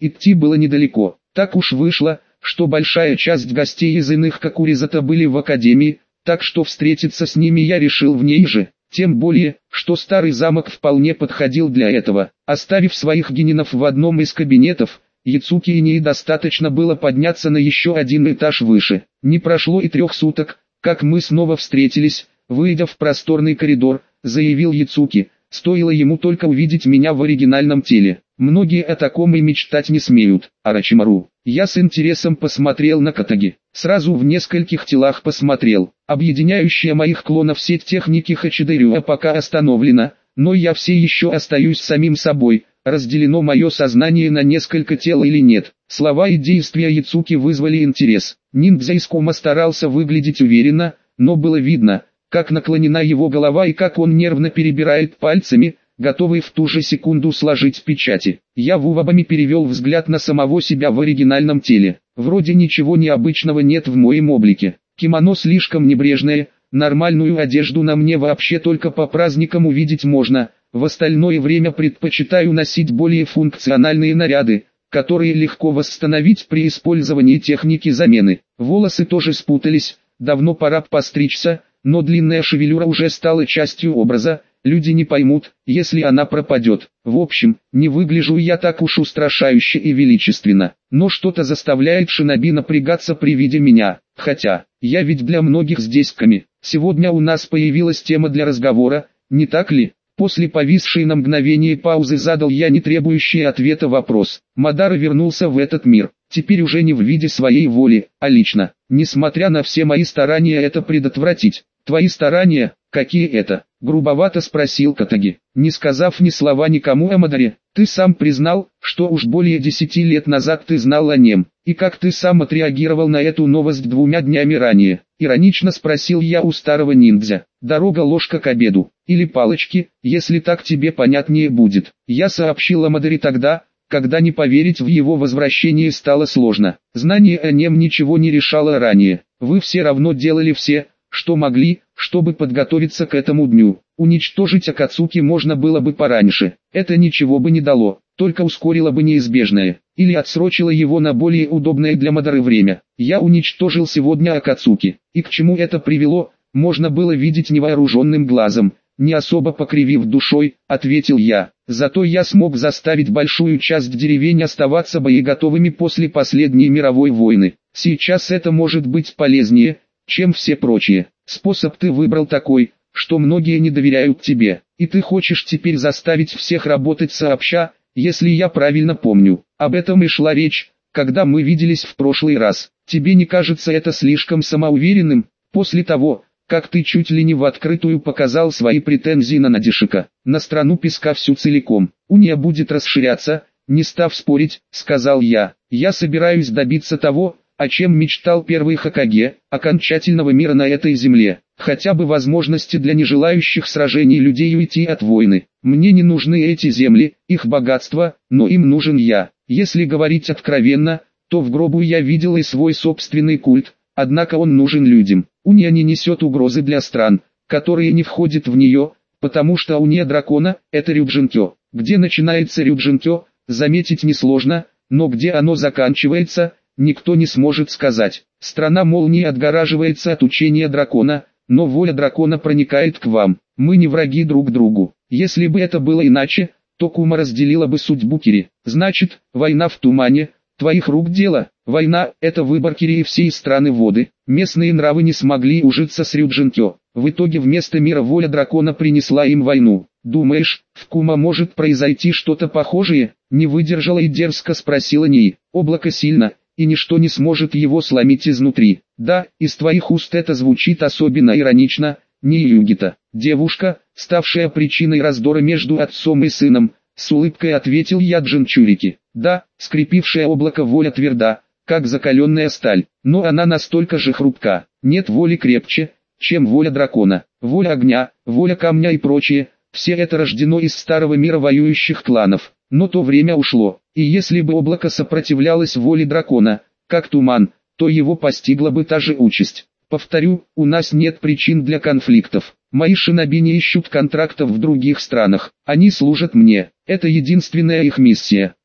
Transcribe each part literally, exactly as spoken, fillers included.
идти было недалеко. Так уж вышло, что большая часть гостей из иных Кокуризата были в академии, так что встретиться с ними я решил в ней же. Тем более, что старый замок вполне подходил для этого. Оставив своих генинов в одном из кабинетов, Яцуки и Нии достаточно было подняться на еще один этаж выше. Не прошло и трех суток, как мы снова встретились. Выйдя в просторный коридор, заявил Яцуки, стоило ему только увидеть меня в оригинальном теле. Многие о таком и мечтать не смеют. Орочимару. Я с интересом посмотрел на Катаги. Сразу в нескольких телах посмотрел. Объединяющая моих клонов сеть техники Хачидэрюа пока остановлена, но я все еще остаюсь самим собой. Разделено мое сознание на несколько тел или нет. Слова и действия Яцуки вызвали интерес. Ниндзя из кома старался выглядеть уверенно, но было видно, как наклонена его голова и как он нервно перебирает пальцами, готовый в ту же секунду сложить печати. Я вувабами перевел взгляд на самого себя в оригинальном теле. Вроде ничего необычного нет в моем облике. Кимоно слишком небрежное, нормальную одежду на мне вообще только по праздникам увидеть можно. В остальное время предпочитаю носить более функциональные наряды, которые легко восстановить при использовании техники замены. Волосы тоже спутались, давно пора постричься, но длинная шевелюра уже стала частью образа. Люди не поймут, если она пропадет. В общем, не выгляжу я так уж устрашающе и величественно. Но что-то заставляет шиноби напрягаться при виде меня. Хотя, я ведь для многих здесь Ками. Сегодня у нас появилась тема для разговора, не так ли? После повисшей на мгновение паузы задал я не требующий ответа вопрос. Мадара вернулся в этот мир. Теперь уже не в виде своей воли, а лично. Несмотря на все мои старания это предотвратить. Твои старания, какие это? Грубовато спросил Катаги, не сказав ни слова никому о Мадаре. Ты сам признал, что уж более десяти лет назад ты знал о нем. И как ты сам отреагировал на эту новость двумя днями ранее? Иронично спросил я у старого ниндзя. Дорога ложка к обеду. Или палочки, если так тебе понятнее будет. Я сообщил о Мадаре тогда, когда не поверить в его возвращение стало сложно. Знание о нем ничего не решало ранее. Вы все равно делали все, что могли, чтобы подготовиться к этому дню. Уничтожить Акацуки можно было бы пораньше. Это ничего бы не дало, только ускорило бы неизбежное, или отсрочило его на более удобное для Мадары время. Я уничтожил сегодня Акацуки, и к чему это привело, можно было видеть невооруженным глазом. Не особо покривив душой, ответил я. Зато я смог заставить большую часть деревень оставаться боеготовыми после последней мировой войны. Сейчас это может быть полезнее, чем все прочие. Способ ты выбрал такой, что многие не доверяют тебе, и ты хочешь теперь заставить всех работать сообща, если я правильно помню. Об этом и шла речь, когда мы виделись в прошлый раз. Тебе не кажется это слишком самоуверенным, после того, как ты чуть ли не в открытую показал свои претензии на Надешика, на страну песка всю целиком? Уния будет расширяться, не став спорить, сказал я. Я собираюсь добиться того, о чем мечтал первый Хокаге, окончательного мира на этой земле, хотя бы возможности для нежелающих сражений людей уйти от войны. Мне не нужны эти земли, их богатство, но им нужен я. Если говорить откровенно, то в гробу я видел и свой собственный культ, однако он нужен людям. Уния не несет угрозы для стран, которые не входят в нее, потому что уния дракона – это Рюджинкё. Где начинается Рюджинкё, заметить несложно, но где оно заканчивается – никто не сможет сказать. Страна молнии отгораживается от учения дракона, но воля дракона проникает к вам. Мы не враги друг другу. Если бы это было иначе, то Кума разделила бы судьбу Кири. Значит, война в тумане, твоих рук дело. Война – это выбор Кири и всей страны воды. Местные нравы не смогли ужиться с Рюджинкё. В итоге вместо мира воля дракона принесла им войну. Думаешь, в Кума может произойти что-то похожее? Не выдержала и дерзко спросила Нии. Облако сильно, и ничто не сможет его сломить изнутри. Да, из твоих уст это звучит особенно иронично, не Югита. Девушка, ставшая причиной раздора между отцом и сыном, с улыбкой ответил я Джинчурики. Да, скрепившая облако воля тверда, как закаленная сталь, но она настолько же хрупка. Нет воли крепче, чем воля дракона. Воля огня, воля камня и прочее, все это рождено из старого мира воюющих кланов. Но то время ушло, и если бы облако сопротивлялось воле дракона, как туман, то его постигла бы та же участь. Повторю, у нас нет причин для конфликтов. Мои шиноби не ищут контрактов в других странах, они служат мне, это единственная их миссия.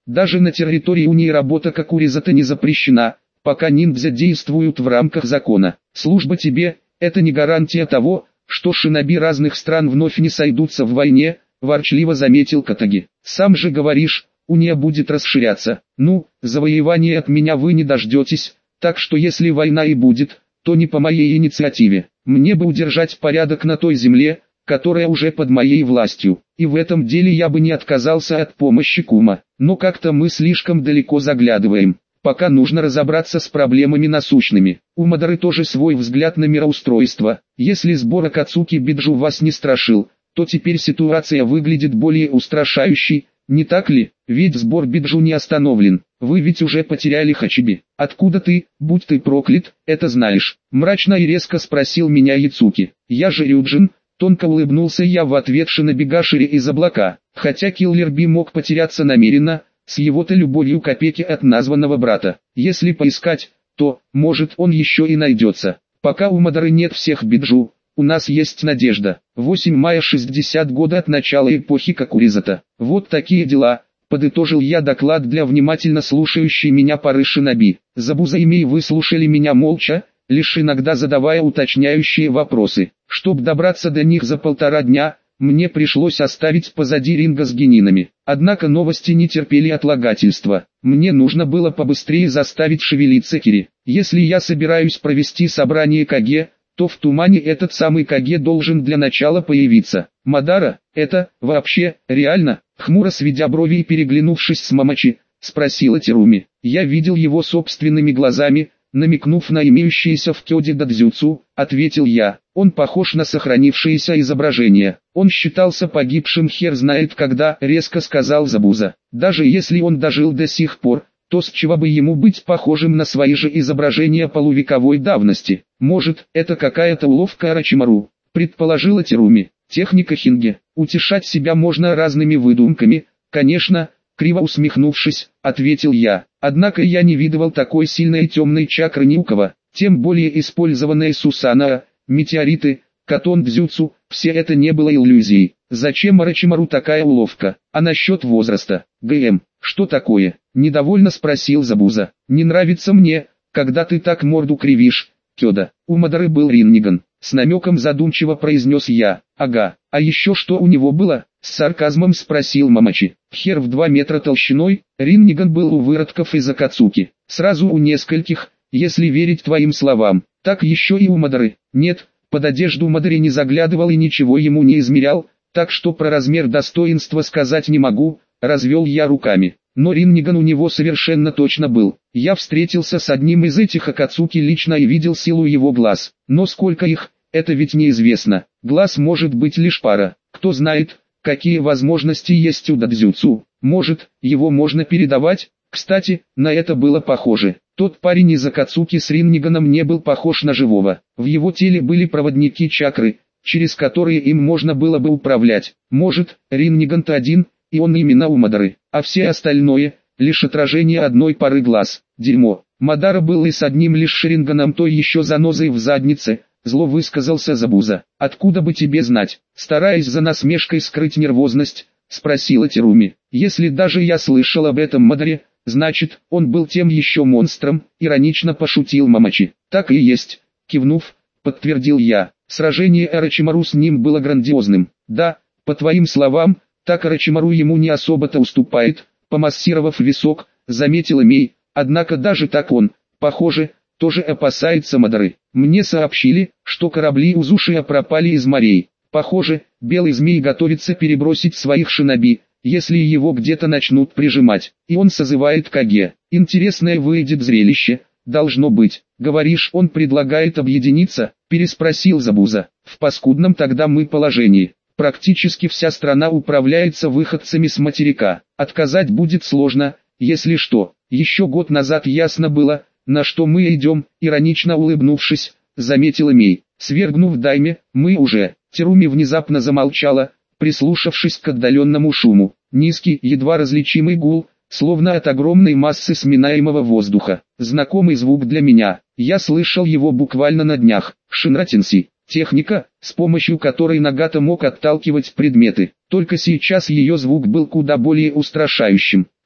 Даже на территории Унии работа Какуризата не запрещена, пока ниндзя действуют в рамках закона. Служба тебе – это не гарантия того, что шиноби разных стран вновь не сойдутся в войне, ворчливо заметил Катаги. Сам же говоришь, Уния будет расширяться. Ну, завоевания от меня вы не дождетесь, так что если война и будет, то не по моей инициативе. Мне бы удержать порядок на той земле, которая уже под моей властью, и в этом деле я бы не отказался от помощи кума. Но как-то мы слишком далеко заглядываем. Пока нужно разобраться с проблемами насущными. У Мадары тоже свой взгляд на мироустройство. Если сбор Акацуки Биджу вас не страшил, то теперь ситуация выглядит более устрашающей, не так ли? Ведь сбор Биджу не остановлен. Вы ведь уже потеряли Хачиби. Откуда ты, будь ты проклят, это знаешь? Мрачно и резко спросил меня Яцуки. Я же Рюджин. Тонко улыбнулся я в ответ Шинобигашире из облака. Хотя Киллер Би мог потеряться намеренно, с его-то любовью к опеке от названного брата. Если поискать, то, может, он еще и найдется. Пока у Мадары нет всех Биджу, у нас есть надежда. восемь мая шестьдесят года от начала эпохи Какуризата. Вот такие дела, подытожил я доклад для внимательно слушающей меня пары шиноби. Забуза и Мей выслушали меня молча, лишь иногда задавая уточняющие вопросы. Чтоб добраться до них за полтора дня, мне пришлось оставить позади ринга с генинами. Однако новости не терпели отлагательства. Мне нужно было побыстрее заставить шевелиться Кири. Если я собираюсь провести собрание Каге, то в тумане этот самый Каге должен для начала появиться. Мадара, это, вообще, реально? Хмуро сведя брови и переглянувшись с Мамачи, спросила Теруми. Я видел его собственными глазами, намекнув на имеющиеся в Кёде дадзюцу, ответил я. Он похож на сохранившееся изображение. Он считался погибшим хер знает когда, резко сказал Забуза. Даже если он дожил до сих пор, то с чего бы ему быть похожим на свои же изображения полувековой давности? Может, это какая-то уловка Орочимару, предположила Теруми. Техника Хинге. Утешать себя можно разными выдумками, конечно, криво усмехнувшись, ответил я. Однако я не видывал такой сильной темной чакры ни у кого, тем более использованной Сусанаа, метеориты, катон дзюцу, все это не было иллюзией. Зачем Орочимару такая уловка? А насчет возраста? ГМ, что такое? Недовольно спросил Забуза. Не нравится мне, когда ты так морду кривишь, Кёда. У Мадары был Ринниган. С намеком задумчиво произнес я. Ага, а еще что у него было? С сарказмом спросил Мамачи. Хер в два метра толщиной, Ринниган был у выродков из Акацуки. Сразу у нескольких, если верить твоим словам. Так еще и у Мадары. Нет, под одежду Мадари не заглядывал и ничего ему не измерял, так что про размер достоинства сказать не могу, развел я руками. Но Ринниган у него совершенно точно был. Я встретился с одним из этих Акацуки лично и видел силу его глаз. Но сколько их, это ведь неизвестно. Глаз может быть лишь пара. Кто знает, какие возможности есть у дадзюцу. Может, его можно передавать? Кстати, на это было похоже. Тот парень из Акацуки с Ринниганом не был похож на живого. В его теле были проводники чакры, через которые им можно было бы управлять. Может, Ринниган-то один, и он именно у Мадары, а все остальное – лишь отражение одной пары глаз. Дерьмо. Мадара был и с одним лишь Шеринганом, той еще занозой в заднице, зло высказался Забуза. Откуда бы тебе знать? Стараясь за насмешкой скрыть нервозность, спросила Теруми. Если даже я слышал об этом Мадаре, значит, он был тем еще монстром, иронично пошутил Мамачи. Так и есть, кивнув, подтвердил я. Сражение Орочимару с ним было грандиозным. Да, по твоим словам, так Орочимару ему не особо-то уступает, помассировав висок, заметила Мей, однако даже так он, похоже, тоже опасается Мадары. Мне сообщили, что корабли Узушия пропали из морей. Похоже, Белый Змей готовится перебросить своих шиноби, если его где-то начнут прижимать, и он созывает Каге. Интересное выйдет зрелище, должно быть. Говоришь, он предлагает объединиться, переспросил Забуза. В паскудном тогда мы положении. Практически вся страна управляется выходцами с материка. Отказать будет сложно, если что. Еще год назад ясно было, на что мы идем, иронично улыбнувшись, заметила Мей. Свергнув Дайме, мы уже... Теруми внезапно замолчала, прислушавшись к отдаленному шуму. Низкий, едва различимый гул, словно от огромной массы сминаемого воздуха. Знакомый звук для меня. Я слышал его буквально на днях. Шинратинси. Техника, с помощью которой Нагата мог отталкивать предметы. Только сейчас ее звук был куда более устрашающим.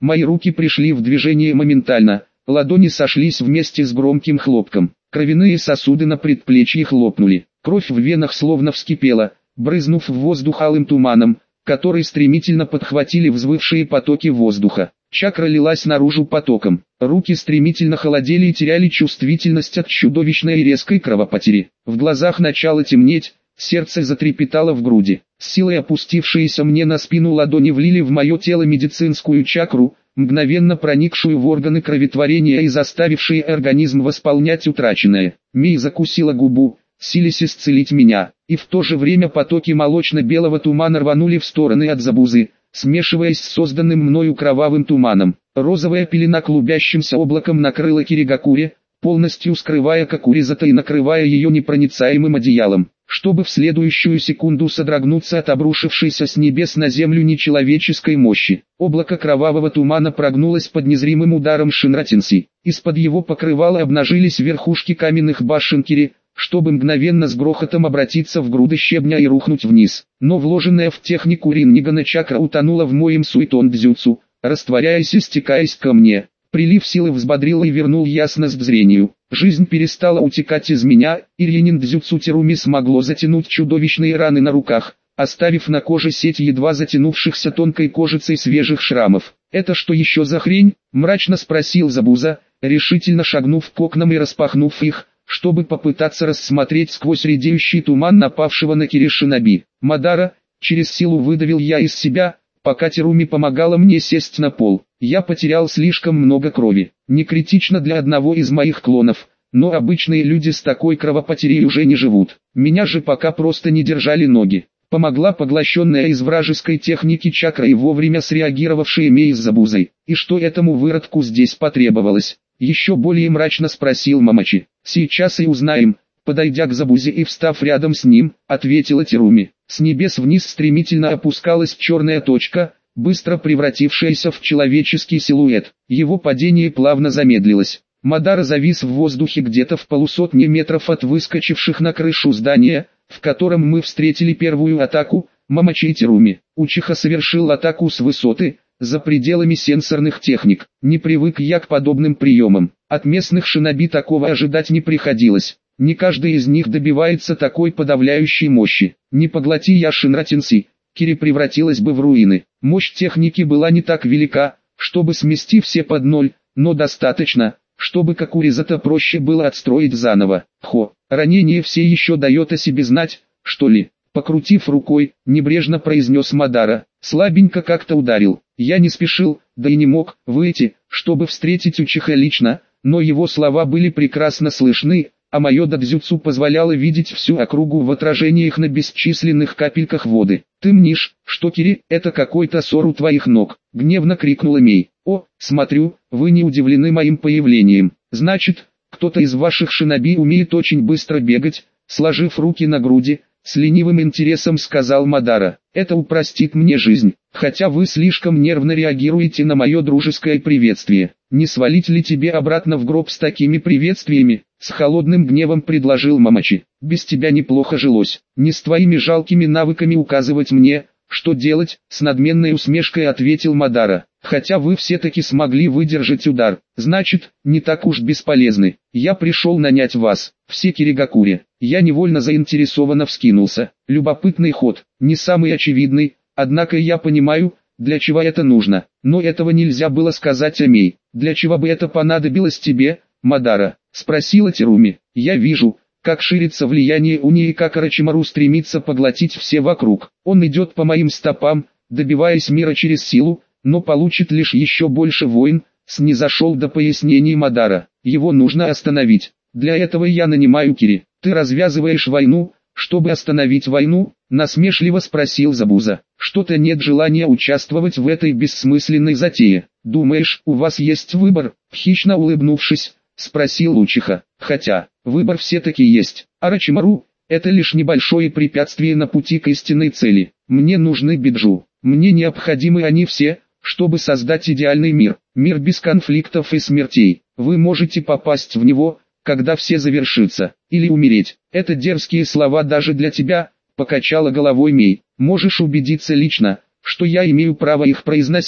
Мои руки пришли в движение моментально, ладони сошлись вместе с громким хлопком. Кровяные сосуды на предплечье хлопнули. Кровь в венах словно вскипела, брызнув в воздух алым туманом, который стремительно подхватили взвывшие потоки воздуха. Чакра лилась наружу потоком. Руки стремительно холодели и теряли чувствительность от чудовищной и резкой кровопотери. В глазах начало темнеть, сердце затрепетало в груди. С силой опустившиеся мне на спину ладони влили в мое тело медицинскую чакру, мгновенно проникшую в органы кроветворения и заставившие организм восполнять утраченное. Мей закусила губу, силясь исцелить меня, и в то же время потоки молочно-белого тумана рванули в стороны от Забузы, смешиваясь с созданным мною кровавым туманом. Розовая пелена клубящимся облаком накрыла Киригакуре, полностью скрывая Кокуризата и накрывая ее непроницаемым одеялом, чтобы в следующую секунду содрогнуться от обрушившейся с небес на землю нечеловеческой мощи. Облако кровавого тумана прогнулось под незримым ударом Шинратинси. Из-под его покрывала обнажились верхушки каменных башен Кири, чтобы мгновенно с грохотом обратиться в груды щебня и рухнуть вниз. Но вложенная в технику Риннигана чакра утонула в моем суетон-дзюцу, растворяясь и стекаясь ко мне. Прилив силы взбодрил и вернул ясность к зрению. Жизнь перестала утекать из меня, и Ринин-дзюцу Теруми смогло затянуть чудовищные раны на руках, оставив на коже сеть едва затянувшихся тонкой кожицей свежих шрамов. «Это что еще за хрень?» – мрачно спросил Забуза, решительно шагнув к окнам и распахнув их, чтобы попытаться рассмотреть сквозь редеющий туман напавшего на Кири шиноби. «Мадара», через силу выдавил я из себя, пока Теруми помогала мне сесть на пол. Я потерял слишком много крови. Не критично для одного из моих клонов, но обычные люди с такой кровопотерей уже не живут. Меня же пока просто не держали ноги. Помогла поглощенная из вражеской техники чакра и вовремя среагировавшая Мей с Забузой. И что этому выродку здесь потребовалось? Еще более мрачно спросил Мамачи. «Сейчас и узнаем», подойдя к Забузе и встав рядом с ним, ответила Теруми. С небес вниз стремительно опускалась черная точка, быстро превратившаяся в человеческий силуэт. Его падение плавно замедлилось. Мадара завис в воздухе где-то в полусотни метров от выскочивших на крышу здания, в котором мы встретили первую атаку, Мамачи и Теруми. Учиха совершил атаку с высоты, за пределами сенсорных техник. Не привык я к подобным приемам. От местных шиноби такого ожидать не приходилось. Не каждый из них добивается такой подавляющей мощи. Не поглоти я Шинратинси, Кири превратилась бы в руины. Мощь техники была не так велика, чтобы смести все под ноль, но достаточно, чтобы Кокуризата проще было отстроить заново. Хо, ранение все еще дает о себе знать, что ли? Покрутив рукой, небрежно произнес Мадара. Слабенько как-то ударил. Я не спешил, да и не мог выйти, чтобы встретить Учиха лично, но его слова были прекрасно слышны, а мое дадзюцу позволяло видеть всю округу в отражениях на бесчисленных капельках воды. «Ты мнишь, что Кири – это какой-то ссор у твоих ног?» – гневно крикнула Мей. «О, смотрю, вы не удивлены моим появлением. Значит, кто-то из ваших шиноби умеет очень быстро бегать», сложив руки на груди, с ленивым интересом сказал Мадара. «Это упростит мне жизнь, хотя вы слишком нервно реагируете на мое дружеское приветствие. Не свалить ли тебе обратно в гроб с такими приветствиями?» С холодным гневом предложил Мамачи. «Без тебя неплохо жилось. Не с твоими жалкими навыками указывать мне, что делать», с надменной усмешкой ответил Мадара. «Хотя вы все-таки смогли выдержать удар, значит, не так уж бесполезны. Я пришел нанять вас, все Киригакуре». Я невольно заинтересованно вскинулся. Любопытный ход, не самый очевидный, однако я понимаю, для чего это нужно. Но этого нельзя было сказать о Мей. «Для чего бы это понадобилось тебе, Мадара?» — спросила Теруми. «Я вижу, как ширится влияние Уни и как Орочимару стремится поглотить все вокруг. Он идет по моим стопам, добиваясь мира через силу, но получит лишь еще больше войн», — снизошел до пояснений Мадара. «Его нужно остановить. Для этого я нанимаю Кири». «Ты развязываешь войну, чтобы остановить войну?» — насмешливо спросил Забуза. «Что-то нет желания участвовать в этой бессмысленной затее. Думаешь, у вас есть выбор?» — хищно улыбнувшись, спросил Учиха. «Хотя, выбор все-таки есть. Орочимару — это лишь небольшое препятствие на пути к истинной цели. Мне нужны Биджу. Мне необходимы они все, чтобы создать идеальный мир. Мир без конфликтов и смертей. Вы можете попасть в него, когда все завершится, или умереть. Это дерзкие слова даже для тебя», — покачала головой Мей. «Можешь убедиться лично, что я имею право их произносить.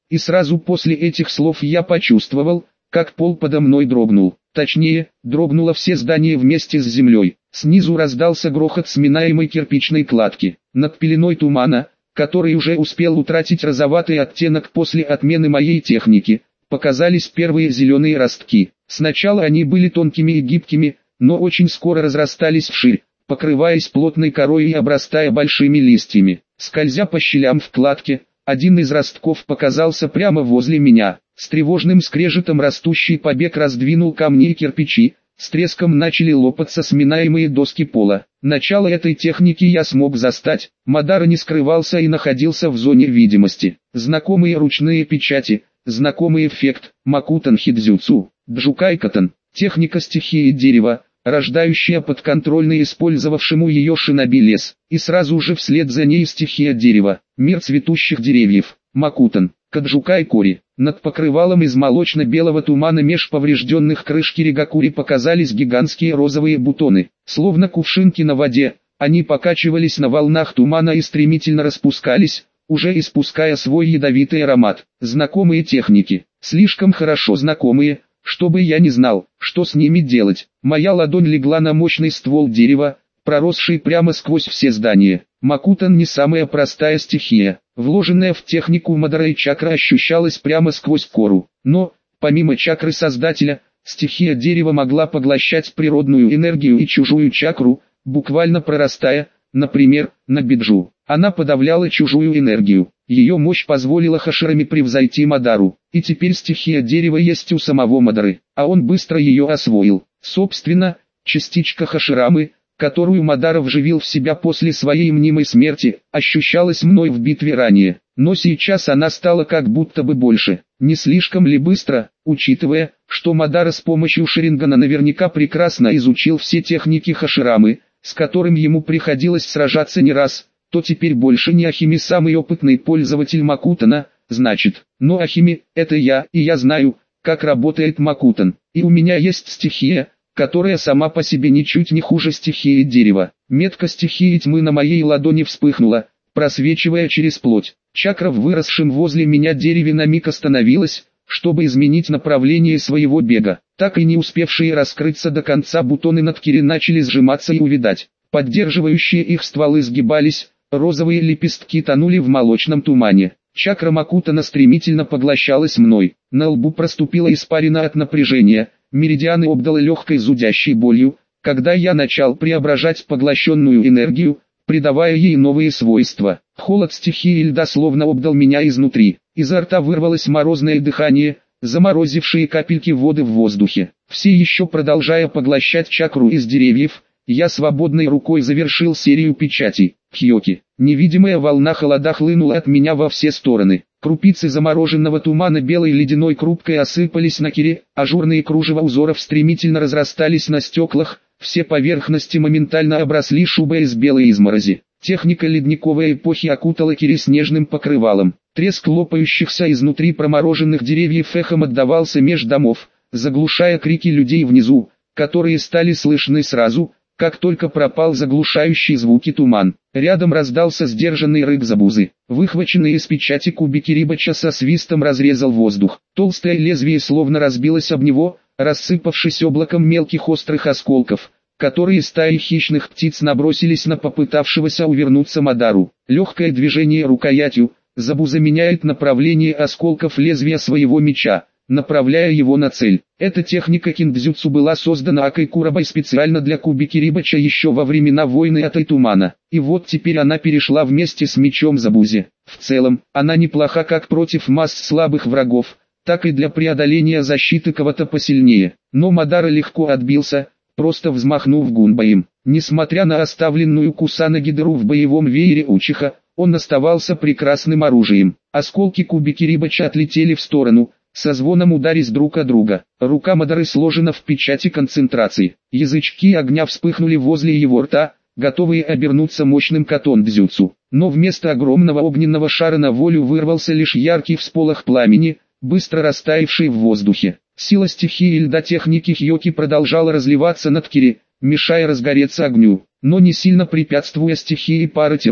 и сразу после этих слов я почувствовал, как пол подо мной дрогнул. Точнее, дрогнуло все здание вместе с землей. Снизу раздался грохот сминаемой кирпичной кладки. Над пеленой тумана, который уже успел утратить розоватый оттенок после отмены моей техники, показались первые зеленые ростки. Сначала они были тонкими и гибкими, но очень скоро разрастались вширь, покрываясь плотной корой и обрастая большими листьями. Скользя по щелям в кладке, один из ростков показался прямо возле меня. С тревожным скрежетом растущий побег раздвинул камни и кирпичи, с треском начали лопаться сминаемые доски пола. Начало этой техники я смог застать, Мадара не скрывался и находился в зоне видимости. Знакомые ручные печати, знакомый эффект, Макутан Хидзюцу, Джукайкатан, техника стихии дерева, рождающая подконтрольный использовавшему ее шиноби лес, и сразу же вслед за ней стихия дерева, мир цветущих деревьев, Макутан, Каджукай Кори. Над покрывалом из молочно-белого тумана меж поврежденных крыш Киригакури показались гигантские розовые бутоны, словно кувшинки на воде, они покачивались на волнах тумана и стремительно распускались, уже испуская свой ядовитый аромат. Знакомые техники, слишком хорошо знакомые, чтобы я не знал, что с ними делать. Моя ладонь легла на мощный ствол дерева, проросший прямо сквозь все здания. Макутан не самая простая стихия, вложенная в технику Мадара и чакра ощущалась прямо сквозь кору. Но, помимо чакры создателя, стихия дерева могла поглощать природную энергию и чужую чакру, буквально прорастая, например, на биджу. Она подавляла чужую энергию. Ее мощь позволила Хашираме превзойти Мадару, и теперь стихия дерева есть у самого Мадары, а он быстро ее освоил. Собственно, частичка Хаширамы, которую Мадара вживил в себя после своей мнимой смерти, ощущалась мной в битве ранее, но сейчас она стала как будто бы больше. Не слишком ли быстро, учитывая, что Мадара с помощью Шарингана наверняка прекрасно изучил все техники Хаширамы, с которым ему приходилось сражаться не раз, то теперь больше не Ахими самый опытный пользователь Макутана, значит, но Ахими — это я, и я знаю, как работает Макутан, и у меня есть стихия, которая сама по себе ничуть не хуже стихии дерева. Метка стихии тьмы на моей ладони вспыхнула, просвечивая через плоть. Чакра в выросшем возле меня дереве на миг остановилась, чтобы изменить направление своего бега. Так и не успевшие раскрыться до конца бутоны над Кири начали сжиматься и увядать. Поддерживающие их стволы сгибались, розовые лепестки тонули в молочном тумане. Чакра Макутана стремительно поглощалась мной. На лбу проступила испарина от напряжения, меридианы обдало легкой зудящей болью, когда я начал преображать поглощенную энергию, придавая ей новые свойства. Холод стихии льда словно обдал меня изнутри. Изо рта вырвалось морозное дыхание, заморозившие капельки воды в воздухе. Все еще продолжая поглощать чакру из деревьев, я свободной рукой завершил серию печатей. Хьоки. Невидимая волна холода хлынула от меня во все стороны. Крупицы замороженного тумана белой ледяной крупкой осыпались на Кире, ажурные кружева узоров стремительно разрастались на стеклах, все поверхности моментально обросли шубой из белой изморози. Техника ледниковой эпохи окутала Кири снежным покрывалом. Треск лопающихся изнутри промороженных деревьев эхом отдавался меж домов, заглушая крики людей внизу, которые стали слышны сразу, как только пропал заглушающий звуки туман. Рядом раздался сдержанный рык Забузы. Выхваченный из печати кубики Рибача со свистом разрезал воздух. Толстое лезвие словно разбилось об него, рассыпавшись облаком мелких острых осколков, которые стаи хищных птиц набросились на попытавшегося увернуться Мадару. Легкое движение рукоятью, Забуза меняет направление осколков лезвия своего меча, направляя его на цель. Эта техника киндзюцу была создана Акой Курабой специально для кубики Рибача еще во времена войны Атай Тумана, и вот теперь она перешла вместе с мечом Забузи. В целом, она неплоха как против масс слабых врагов, так и для преодоления защиты кого-то посильнее. Но Мадара легко отбился, просто взмахнув гунбаем. Несмотря на оставленную Кусанаги дыру в боевом веере Учиха, он оставался прекрасным оружием. Осколки кубики Рибача отлетели в сторону, со звоном ударясь друг о друга. Рука Мадары сложена в печати концентрации. Язычки огня вспыхнули возле его рта, готовые обернуться мощным катондзюцу. Но вместо огромного огненного шара на волю вырвался лишь яркий всполох пламени, быстро растаявший в воздухе. Сила стихии льда техники Хьоки продолжала разливаться над Кири, мешая разгореться огню, но не сильно препятствуя стихии Паратируми.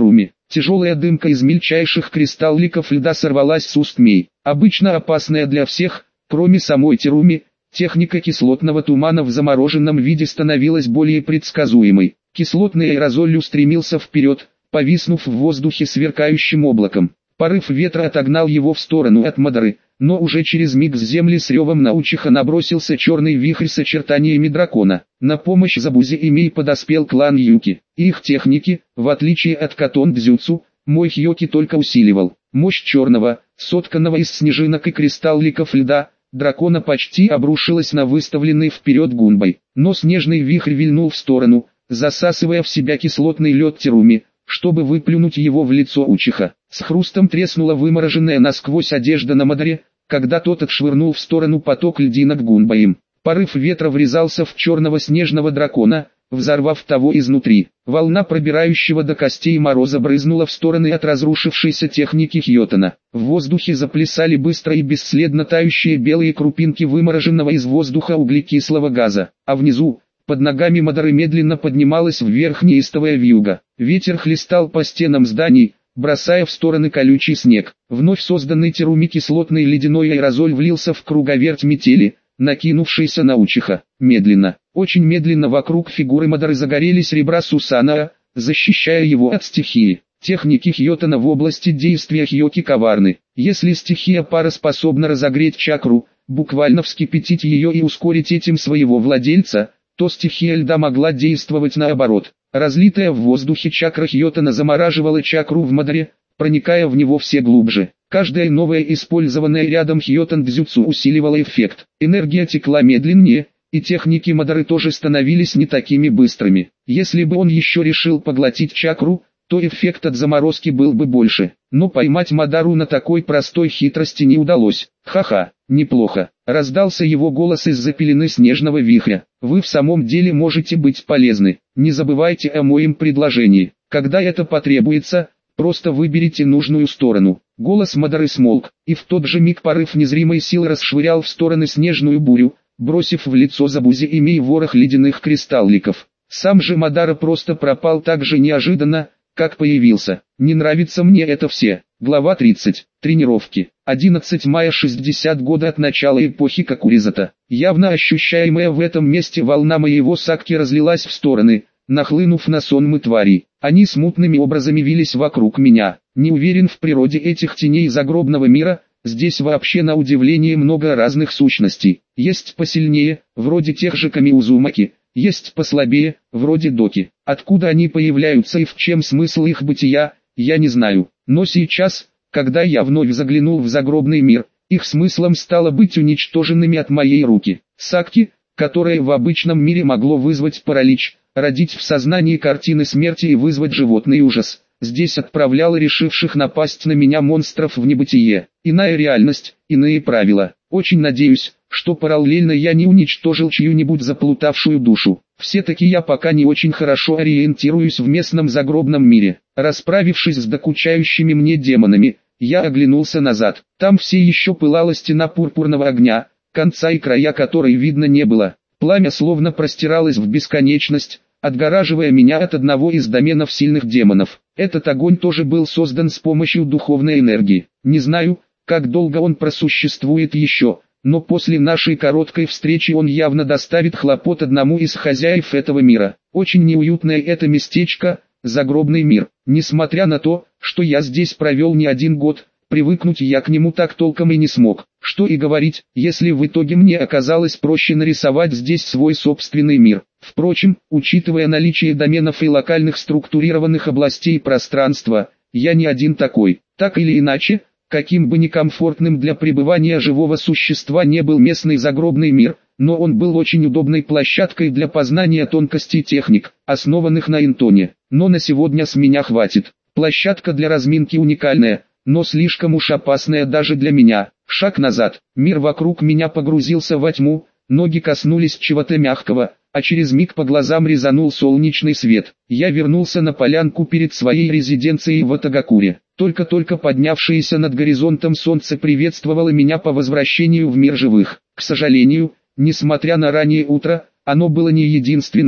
Тяжелая дымка из мельчайших кристалликов льда сорвалась с уст Мей. Обычно опасная для всех, кроме самой Теруми, техника кислотного тумана в замороженном виде становилась более предсказуемой. Кислотный аэрозоль устремился вперед, повиснув в воздухе сверкающим облаком. Порыв ветра отогнал его в сторону от Мадары, но уже через миг с земли с ревом на Учиха набросился черный вихрь с очертаниями дракона. На помощь Забузи и Мей подоспел клан Юки. Их техники, в отличие от Катон Дзюцу, мой Хьоки только усиливал. Мощь черного, сотканного из снежинок и кристалликов льда, дракона почти обрушилась на выставленный вперед Гунбай. Но снежный вихрь вильнул в сторону, засасывая в себя кислотный лед Теруми, чтобы выплюнуть его в лицо Учиха. С хрустом треснула вымороженная насквозь одежда на Мадаре, когда тот отшвырнул в сторону поток льдинок Гунбаем. Порыв ветра врезался в черного снежного дракона, взорвав того изнутри. Волна пробирающего до костей мороза брызнула в стороны от разрушившейся техники Хьотана. В воздухе заплясали быстро и бесследно тающие белые крупинки вымороженного из воздуха углекислого газа, а внизу, под ногами Мадары медленно поднималась вверх неистовая вьюга. Ветер хлестал по стенам зданий, бросая в стороны колючий снег. Вновь созданный Теруми кислотный ледяной аэрозоль влился в круговерть метели, накинувшийся на Учиха. Медленно, очень медленно вокруг фигуры Мадары загорелись ребра Сусанаа, защищая его от стихии. Техники Хьотана в области действия Хьоки коварны. Если стихия пара способна разогреть чакру, буквально вскипятить ее и ускорить этим своего владельца, то стихия льда могла действовать наоборот. Разлитая в воздухе чакра Хьотана замораживала чакру в Мадаре, проникая в него все глубже. Каждая новая использованная рядом Хьотан Дзюцу усиливала эффект. Энергия текла медленнее, и техники Мадары тоже становились не такими быстрыми. Если бы он еще решил поглотить чакру, то эффект от заморозки был бы больше. Но поймать Мадару на такой простой хитрости не удалось. Ха-ха, неплохо. Раздался его голос из-за пелены снежного вихря. Вы в самом деле можете быть полезны. Не забывайте о моем предложении. Когда это потребуется, просто выберите нужную сторону. Голос Мадары смолк, и в тот же миг порыв незримой силы расшвырял в стороны снежную бурю, бросив в лицо Забузи и Мей ворох ледяных кристалликов. Сам же Мадара просто пропал так же неожиданно, как появился. Не нравится мне это все. Глава тридцать. Тренировки. одиннадцатого мая шестьдесят года от начала эпохи Какуризата. Явно ощущаемая в этом месте волна моего сакки разлилась в стороны, нахлынув на сонмы тварей. Они смутными образами вились вокруг меня. Не уверен в природе этих теней загробного мира, здесь вообще на удивление много разных сущностей. Есть посильнее, вроде тех же Камиузумаки. Есть послабее, вроде Доки. Откуда они появляются и в чем смысл их бытия, я не знаю. Но сейчас, когда я вновь заглянул в загробный мир, их смыслом стало быть уничтоженными от моей руки. Сакки, которое в обычном мире могло вызвать паралич, родить в сознании картины смерти и вызвать животный ужас, здесь отправляло решивших напасть на меня монстров в небытие. Иная реальность, иные правила. Очень надеюсь, что параллельно я не уничтожил чью-нибудь заплутавшую душу. Все-таки я пока не очень хорошо ориентируюсь в местном загробном мире. Расправившись с докучающими мне демонами, я оглянулся назад. Там все еще пылала стена пурпурного огня, конца и края которой видно не было. Пламя словно простиралось в бесконечность, отгораживая меня от одного из доменов сильных демонов. Этот огонь тоже был создан с помощью духовной энергии. Не знаю, как долго он просуществует еще, но после нашей короткой встречи он явно доставит хлопот одному из хозяев этого мира. Очень неуютное это местечко, загробный мир. Несмотря на то, что я здесь провел не один год, привыкнуть я к нему так толком и не смог. Что и говорить, если в итоге мне оказалось проще нарисовать здесь свой собственный мир. Впрочем, учитывая наличие доменов и локальных структурированных областей пространства, я не один такой. Так или иначе, каким бы некомфортным для пребывания живого существа не был местный загробный мир, но он был очень удобной площадкой для познания тонкостей техник, основанных на Интоне. Но на сегодня с меня хватит. Площадка для разминки уникальная, но слишком уж опасная даже для меня. Шаг назад. Мир вокруг меня погрузился во тьму, ноги коснулись чего-то мягкого, а через миг по глазам резанул солнечный свет. Я вернулся на полянку перед своей резиденцией в Атагакуре. Только-только поднявшееся над горизонтом солнце приветствовало меня по возвращению в мир живых. К сожалению, несмотря на раннее утро, оно было не единственным,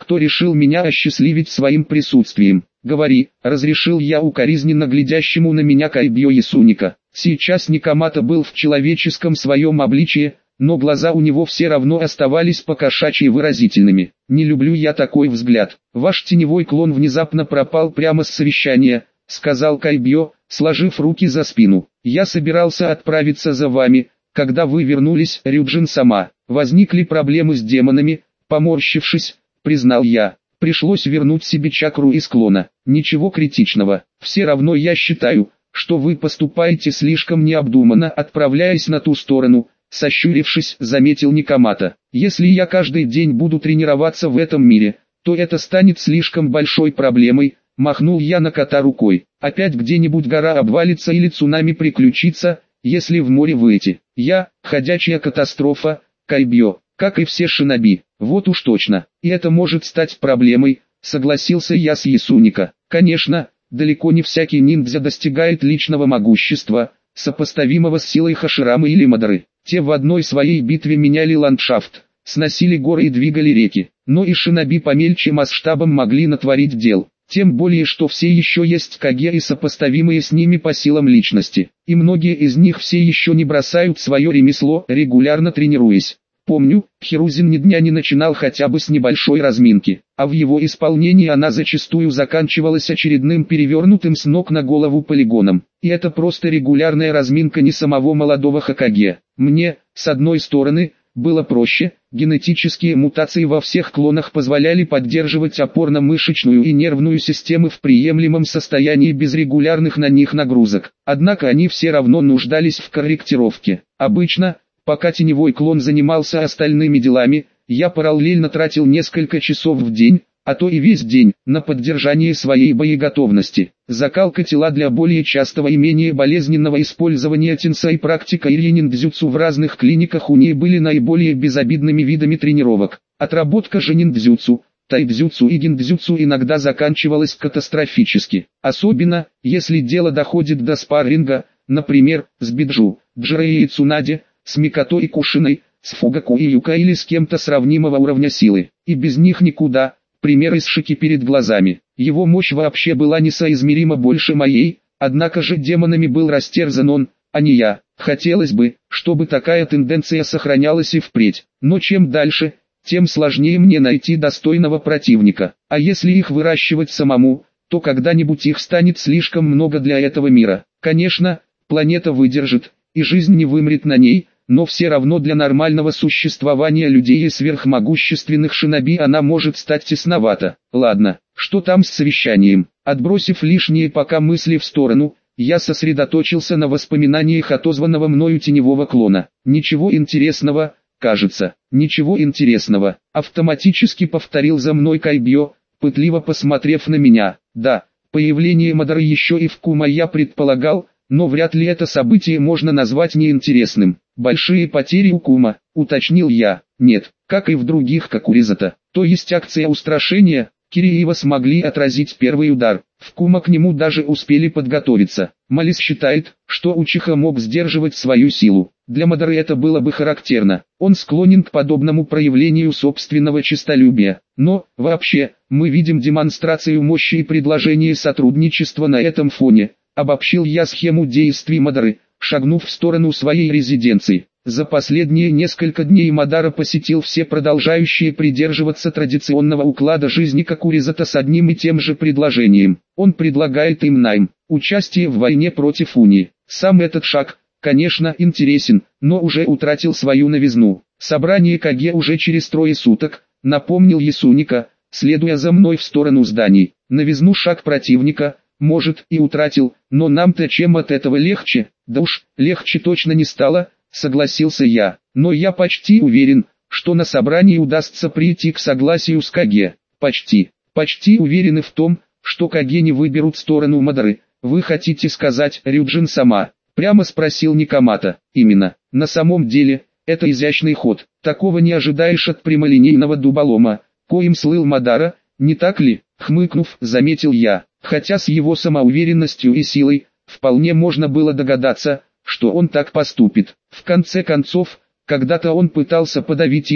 кто решил меня осчастливить своим присутствием. Говори, разрешил я укоризненно глядящему на меня Кайбьё Ясуника. Сейчас Никомата был в человеческом своем обличии, но глаза у него все равно оставались покошачьи выразительными. Не люблю я такой взгляд. Ваш теневой клон внезапно пропал прямо с совещания, сказал Кайбьё, сложив руки за спину. Я собирался отправиться за вами, когда вы вернулись, Рюджин-сама. Возникли проблемы с демонами, поморщившись, признал я. Пришлось вернуть себе чакру из клона. Ничего критичного. Все равно я считаю, что вы поступаете слишком необдуманно, отправляясь на ту сторону, сощурившись, заметил Никомата. Если я каждый день буду тренироваться в этом мире, то это станет слишком большой проблемой, махнул я на кота рукой. Опять где-нибудь гора обвалится или цунами приключится, если в море выйти. Я, ходячая катастрофа, Кайбьё, как и все шиноби. Вот уж точно, и это может стать проблемой, согласился я с Ясуника. Конечно, далеко не всякий ниндзя достигает личного могущества, сопоставимого с силой Хаширамы или Мадары. Те в одной своей битве меняли ландшафт, сносили горы и двигали реки, но и шиноби помельче масштабом могли натворить дел. Тем более, что все еще есть каге и сопоставимые с ними по силам личности, и многие из них все еще не бросают свое ремесло, регулярно тренируясь. Помню, Хирузин ни дня не начинал хотя бы с небольшой разминки, а в его исполнении она зачастую заканчивалась очередным перевернутым с ног на голову полигоном. И это просто регулярная разминка не самого молодого Хокаге. Мне, с одной стороны, было проще, генетические мутации во всех клонах позволяли поддерживать опорно-мышечную и нервную системы в приемлемом состоянии без регулярных на них нагрузок. Однако они все равно нуждались в корректировке. Обычно, пока теневой клон занимался остальными делами, я параллельно тратил несколько часов в день, а то и весь день, на поддержание своей боеготовности. Закалка тела для более частого и менее болезненного использования тенсай практика и ниндзюцу в разных клиниках у ней были наиболее безобидными видами тренировок. Отработка же ниндзюцу, тайдзюцу и гиндзюцу иногда заканчивалась катастрофически. Особенно, если дело доходит до спарринга, например, с Биджу, Джирей и Цунаде, с Микото и Кушиной, с Фугаку и Юка или с кем-то сравнимого уровня силы. И без них никуда. Пример из Шики перед глазами. Его мощь вообще была несоизмеримо больше моей, однако же демонами был растерзан он, а не я. Хотелось бы, чтобы такая тенденция сохранялась и впредь. Но чем дальше, тем сложнее мне найти достойного противника. А если их выращивать самому, то когда-нибудь их станет слишком много для этого мира. Конечно, планета выдержит, и жизнь не вымрет на ней, но все равно для нормального существования людей и сверхмогущественных шиноби она может стать тесновата. Ладно, что там с совещанием? Отбросив лишние пока мысли в сторону, я сосредоточился на воспоминаниях отозванного мною теневого клона. Ничего интересного, кажется, ничего интересного. Автоматически повторил за мной Кайбьё, пытливо посмотрев на меня. Да, появление Мадары еще и в Кума я предполагал, но вряд ли это событие можно назвать неинтересным. Большие потери у Кума, уточнил я. Нет, как и в других Какуризата. То есть акция устрашения, Кириева смогли отразить первый удар. В Кума к нему даже успели подготовиться. Малис считает, что Учиха мог сдерживать свою силу. Для Мадары это было бы характерно. Он склонен к подобному проявлению собственного честолюбия. Но, вообще, мы видим демонстрацию мощи и предложение сотрудничества на этом фоне. Обобщил я схему действий Мадары, шагнув в сторону своей резиденции. За последние несколько дней Мадара посетил все продолжающие придерживаться традиционного уклада жизни Какуризата с одним и тем же предложением. Он предлагает им найм, участие в войне против Унии. Сам этот шаг, конечно, интересен, но уже утратил свою новизну. Собрание Каге уже через трое суток, напомнил Ясуника, следуя за мной в сторону зданий. Новизну шаг противника, может, и утратил, но нам-то чем от этого легче? Да уж, легче точно не стало, согласился я. Но я почти уверен, что на собрании удастся прийти к согласию с Каге. Почти. Почти уверены в том, что Каге не выберут сторону Мадары. Вы хотите сказать, Рюджин-сама? Прямо спросил Никомата. Именно. На самом деле, это изящный ход. Такого не ожидаешь от прямолинейного дуболома, коим слыл Мадара, не так ли? Хмыкнув, заметил я. Хотя с его самоуверенностью и силой, вполне можно было догадаться, что он так поступит. В конце концов, когда-то он пытался подавить его,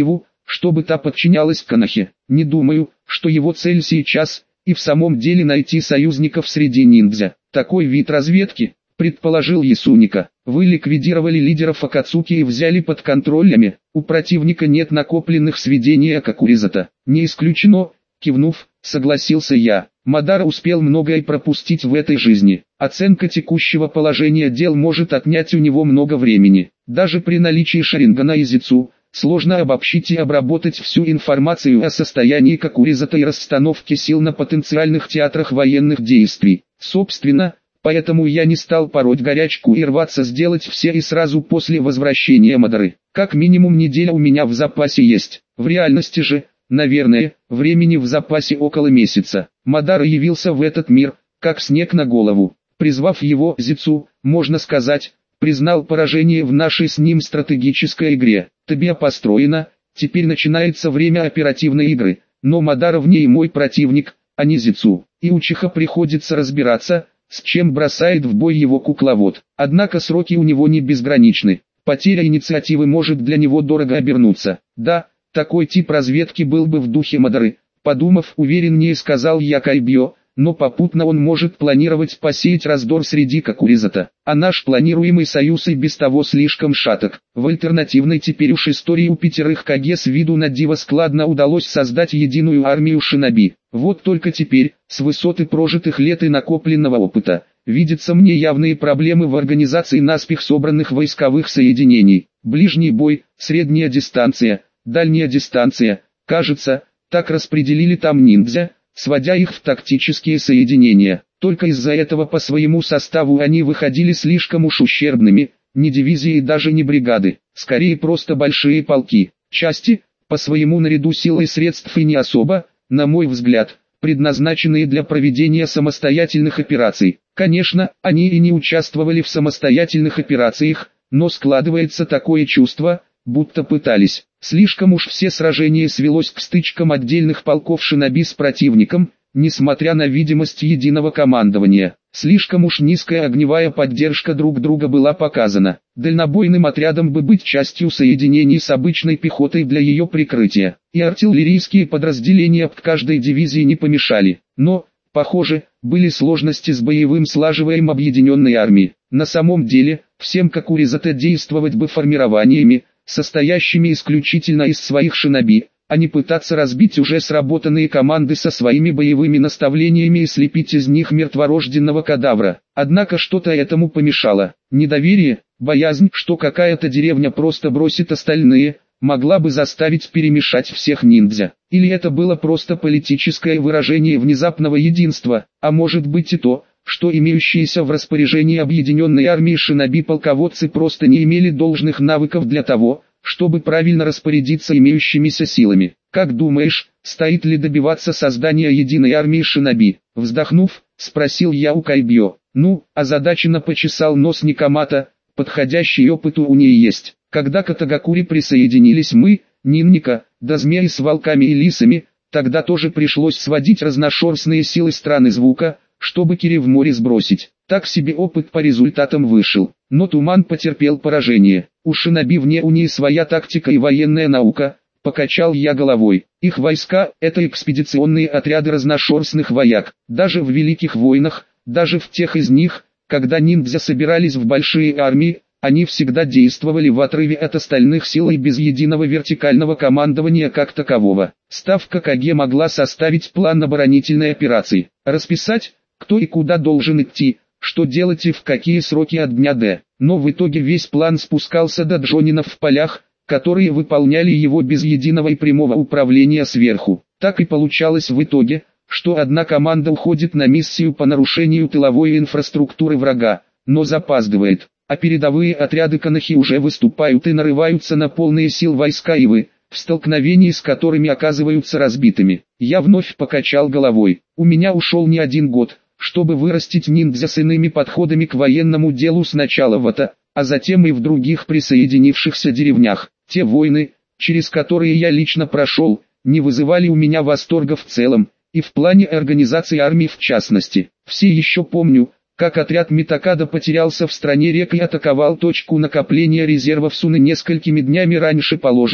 чтобы та подчинялась Конохе. Не думаю, что его цель сейчас и в самом деле найти союзников среди ниндзя. Такой вид разведки, предположил Ясуника. Вы ликвидировали лидеров Акацуки и взяли под контролями. У противника нет накопленных сведений о Какуризата. Не исключено, кивнув, согласился я. Мадара успел многое пропустить в этой жизни. Оценка текущего положения дел может отнять у него много времени. Даже при наличии Шарингана и Зицу, сложно обобщить и обработать всю информацию о состоянии Какуризата и расстановке сил на потенциальных театрах военных действий. Собственно, поэтому я не стал пороть горячку и рваться сделать все и сразу после возвращения Мадары. Как минимум неделя у меня в запасе есть. В реальности же, наверное, времени в запасе около месяца. Мадара явился в этот мир, как снег на голову. Призвав его, Зицу, можно сказать, признал поражение в нашей с ним стратегической игре. Табия построена, теперь начинается время оперативной игры, но Мадара в ней мой противник, а не Зицу. И Учиха приходится разбираться, с чем бросает в бой его кукловод. Однако сроки у него не безграничны. Потеря инициативы может для него дорого обернуться. Да, такой тип разведки был бы в духе Мадары, подумав, увереннее сказал я Кайбио, но попутно он может планировать посеять раздор среди Какуризата. А наш планируемый союз и без того слишком шаток. В альтернативной теперь уж истории у пятерых Каге с виду на диво складно удалось создать единую армию шиноби. Вот только теперь, с высоты прожитых лет и накопленного опыта, видятся мне явные проблемы в организации наспех собранных войсковых соединений. Ближний бой, средняя дистанция, дальняя дистанция, кажется, так распределили там ниндзя, сводя их в тактические соединения. Только из-за этого по своему составу они выходили слишком уж ущербными, не дивизии и даже не бригады, скорее просто большие полки. Части, по своему наряду сил и средств и не особо, на мой взгляд, предназначенные для проведения самостоятельных операций. Конечно, они и не участвовали в самостоятельных операциях, но складывается такое чувство, будто пытались. Слишком уж все сражения свелось к стычкам отдельных полков шиноби с противником, несмотря на видимость единого командования. Слишком уж низкая огневая поддержка друг друга была показана. Дальнобойным отрядом бы быть частью соединений с обычной пехотой для ее прикрытия. И артиллерийские подразделения к каждой дивизии не помешали. Но, похоже, были сложности с боевым слаживанием объединенной армии. На самом деле, всем Какуризата действовать бы формированиями, состоящими исключительно из своих шиноби, а не пытаться разбить уже сработанные команды со своими боевыми наставлениями и слепить из них мертворожденного кадавра. Однако что-то этому помешало. Недоверие, боязнь, что какая-то деревня просто бросит остальные, могла бы заставить перемешать всех ниндзя. Или это было просто политическое выражение внезапного единства, а может быть и то, что имеющиеся в распоряжении объединенной армии шиноби-полководцы просто не имели должных навыков для того, чтобы правильно распорядиться имеющимися силами. Как думаешь, стоит ли добиваться создания единой армии шиноби? Вздохнув, спросил я у Кайбио. Ну, озадаченно почесал нос Никомата, подходящий опыт у нее есть. Когда к Катагакуре присоединились мы, Нинника, да змеи с волками и лисами, тогда тоже пришлось сводить разношерстные силы страны звука, чтобы Кири в море сбросить. Так себе опыт по результатам вышел. Но Туман потерпел поражение. У шиноби вне унии своя тактика и военная наука, покачал я головой. Их войска – это экспедиционные отряды разношерстных вояк. Даже в Великих войнах, даже в тех из них, когда ниндзя собирались в большие армии, они всегда действовали в отрыве от остальных сил и без единого вертикального командования как такового. Ставка Каге могла составить план оборонительной операции, расписать, кто и куда должен идти, что делать и в какие сроки от дня Д. Но в итоге весь план спускался до джонинов в полях, которые выполняли его без единого и прямого управления сверху. Так и получалось в итоге, что одна команда уходит на миссию по нарушению тыловой инфраструктуры врага, но запаздывает, а передовые отряды Конохи уже выступают и нарываются на полные сил войска Ивы, в столкновении с которыми оказываются разбитыми. Я вновь покачал головой. У меня ушел не один год, чтобы вырастить ниндзя с иными подходами к военному делу сначала в Ата, а затем и в других присоединившихся деревнях. Те войны, через которые я лично прошел, не вызывали у меня восторга в целом, и в плане организации армии в частности. Все еще помню, как отряд Митакада потерялся в стране рек и атаковал точку накопления резервов Суны несколькими днями раньше положенного,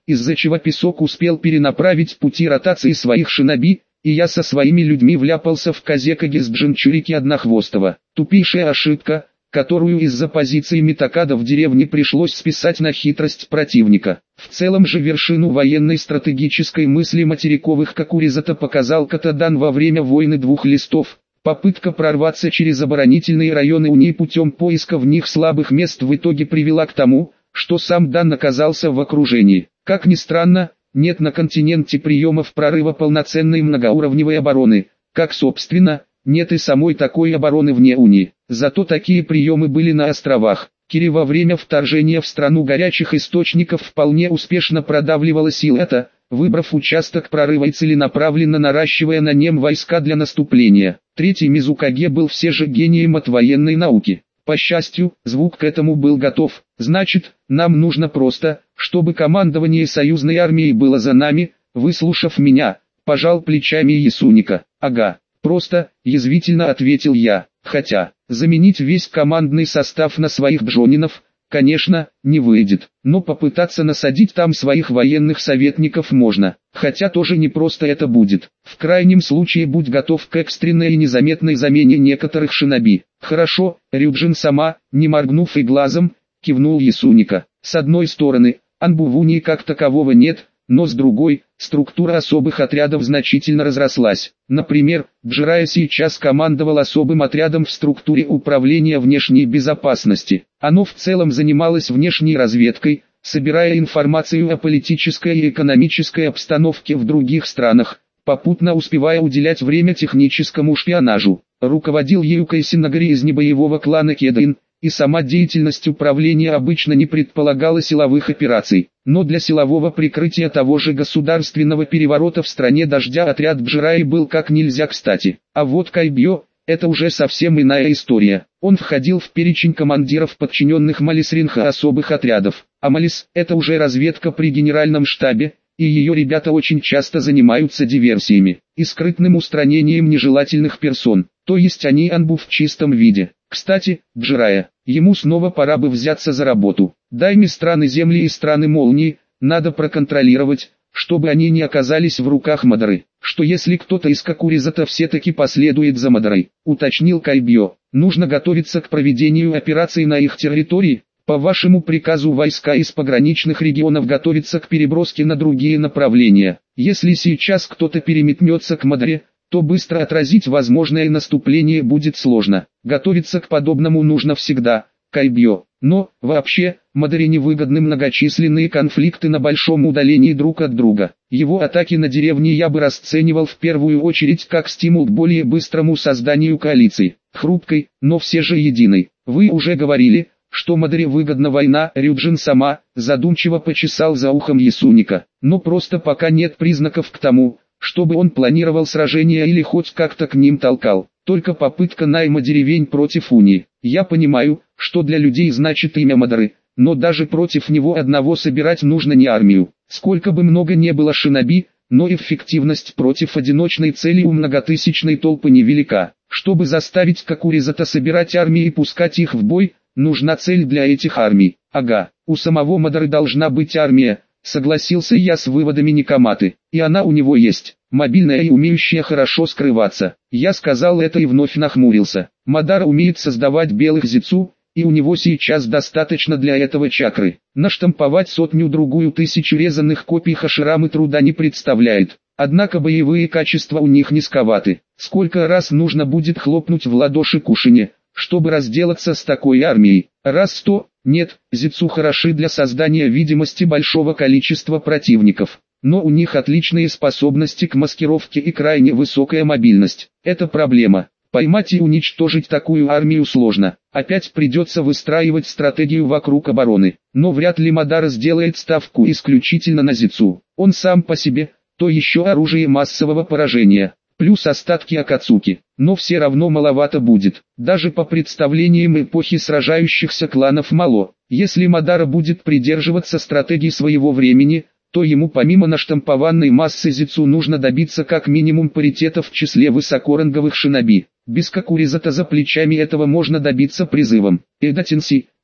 из-за чего песок успел перенаправить пути ротации своих шиноби, и я со своими людьми вляпался в Казекаги с Джинчурики Однохвостого. Тупейшая ошибка, которую из-за позиции Митакада в деревне пришлось списать на хитрость противника. В целом же вершину военной стратегической мысли материковых Какуризата показал Катадан во время войны двух листов. Попытка прорваться через оборонительные районы Уни путем поиска в них слабых мест в итоге привела к тому, что сам Дан оказался в окружении. Как ни странно, нет на континенте приемов прорыва полноценной многоуровневой обороны, как собственно, нет и самой такой обороны вне Уни. Зато такие приемы были на островах. Кири во время вторжения в страну горячих источников вполне успешно продавливала сил это, выбрав участок прорыва и целенаправленно наращивая на нем войска для наступления. Третий Мизукаге был все же гением от военной науки. По счастью, звук к этому был готов. Значит, нам нужно просто, чтобы командование союзной армией было за нами. Выслушав меня, пожал плечами Ясуника. Ага, просто, язвительно ответил я. Хотя, заменить весь командный состав на своих джонинов, конечно, не выйдет. Но попытаться насадить там своих военных советников можно. Хотя тоже не просто это будет. В крайнем случае будь готов к экстренной и незаметной замене некоторых шиноби. Хорошо, Рюджин сама, не моргнув и глазом, кивнул Ясуника. С одной стороны, Анбувуни как такового нет, но с другой, структура особых отрядов значительно разрослась. Например, Джирая сейчас командовал особым отрядом в структуре управления внешней безопасности. Оно в целом занималось внешней разведкой, собирая информацию о политической и экономической обстановке в других странах, попутно успевая уделять время техническому шпионажу. Руководил ею Кайсинагари из небоевого клана Кедайн, и сама деятельность управления обычно не предполагала силовых операций. Но для силового прикрытия того же государственного переворота в стране дождя отряд Бжираи был как нельзя кстати. А вот Кайбьё – это уже совсем иная история. Он входил в перечень командиров подчиненных Малисринха особых отрядов. А Малис – это уже разведка при генеральном штабе, и ее ребята очень часто занимаются диверсиями и скрытным устранением нежелательных персон. То есть они Анбу в чистом виде. Кстати, Джирая, ему снова пора бы взяться за работу. Дайми страны Земли и страны Молнии, надо проконтролировать, чтобы они не оказались в руках Мадары. Что если кто-то из Какуризата все-таки последует за Мадарой, уточнил Кайбьё. Нужно готовиться к проведению операций на их территории. По вашему приказу войска из пограничных регионов готовятся к переброске на другие направления. Если сейчас кто-то переметнется к Мадаре, то быстро отразить возможное наступление будет сложно. Готовиться к подобному нужно всегда, Кайбьё. Но, вообще, Мадаре невыгодны многочисленные конфликты на большом удалении друг от друга. Его атаки на деревни я бы расценивал в первую очередь как стимул к более быстрому созданию коалиции. Хрупкой, но все же единой. Вы уже говорили, что Мадаре выгодна война, Рюджин сама, задумчиво почесал за ухом Ясуника. Но просто пока нет признаков к тому, чтобы он планировал сражения или хоть как-то к ним толкал. Только попытка найма деревень против Уни. Я понимаю, что для людей значит имя Мадары, но даже против него одного собирать нужно не армию. Сколько бы много не было шиноби, но эффективность против одиночной цели у многотысячной толпы невелика. Чтобы заставить Какуризата собирать армии и пускать их в бой, нужна цель для этих армий. Ага, у самого Мадары должна быть армия. Согласился я с выводами Никаматы, и она у него есть, мобильная и умеющая хорошо скрываться. Я сказал это и вновь нахмурился. Мадара умеет создавать белых зицу, и у него сейчас достаточно для этого чакры. Наштамповать сотню-другую тысячу резанных копий Хаширамы труда не представляет. Однако боевые качества у них низковаты. Сколько раз нужно будет хлопнуть в ладоши Кушине, чтобы разделаться с такой армией? Раз сто? Нет, зицу хороши для создания видимости большого количества противников. Но у них отличные способности к маскировке и крайне высокая мобильность. Это проблема. Поймать и уничтожить такую армию сложно. Опять придется выстраивать стратегию вокруг обороны. Но вряд ли Мадара сделает ставку исключительно на зицу. Он сам по себе, то еще оружие массового поражения. Плюс остатки Акацуки, но все равно маловато будет. Даже по представлениям эпохи сражающихся кланов мало. Если Мадара будет придерживаться стратегии своего времени, то ему помимо наштампованной массы зицу нужно добиться как минимум паритета в числе высокоранговых шиноби. Без Какуризата за плечами этого можно добиться призывом. Эдатинси,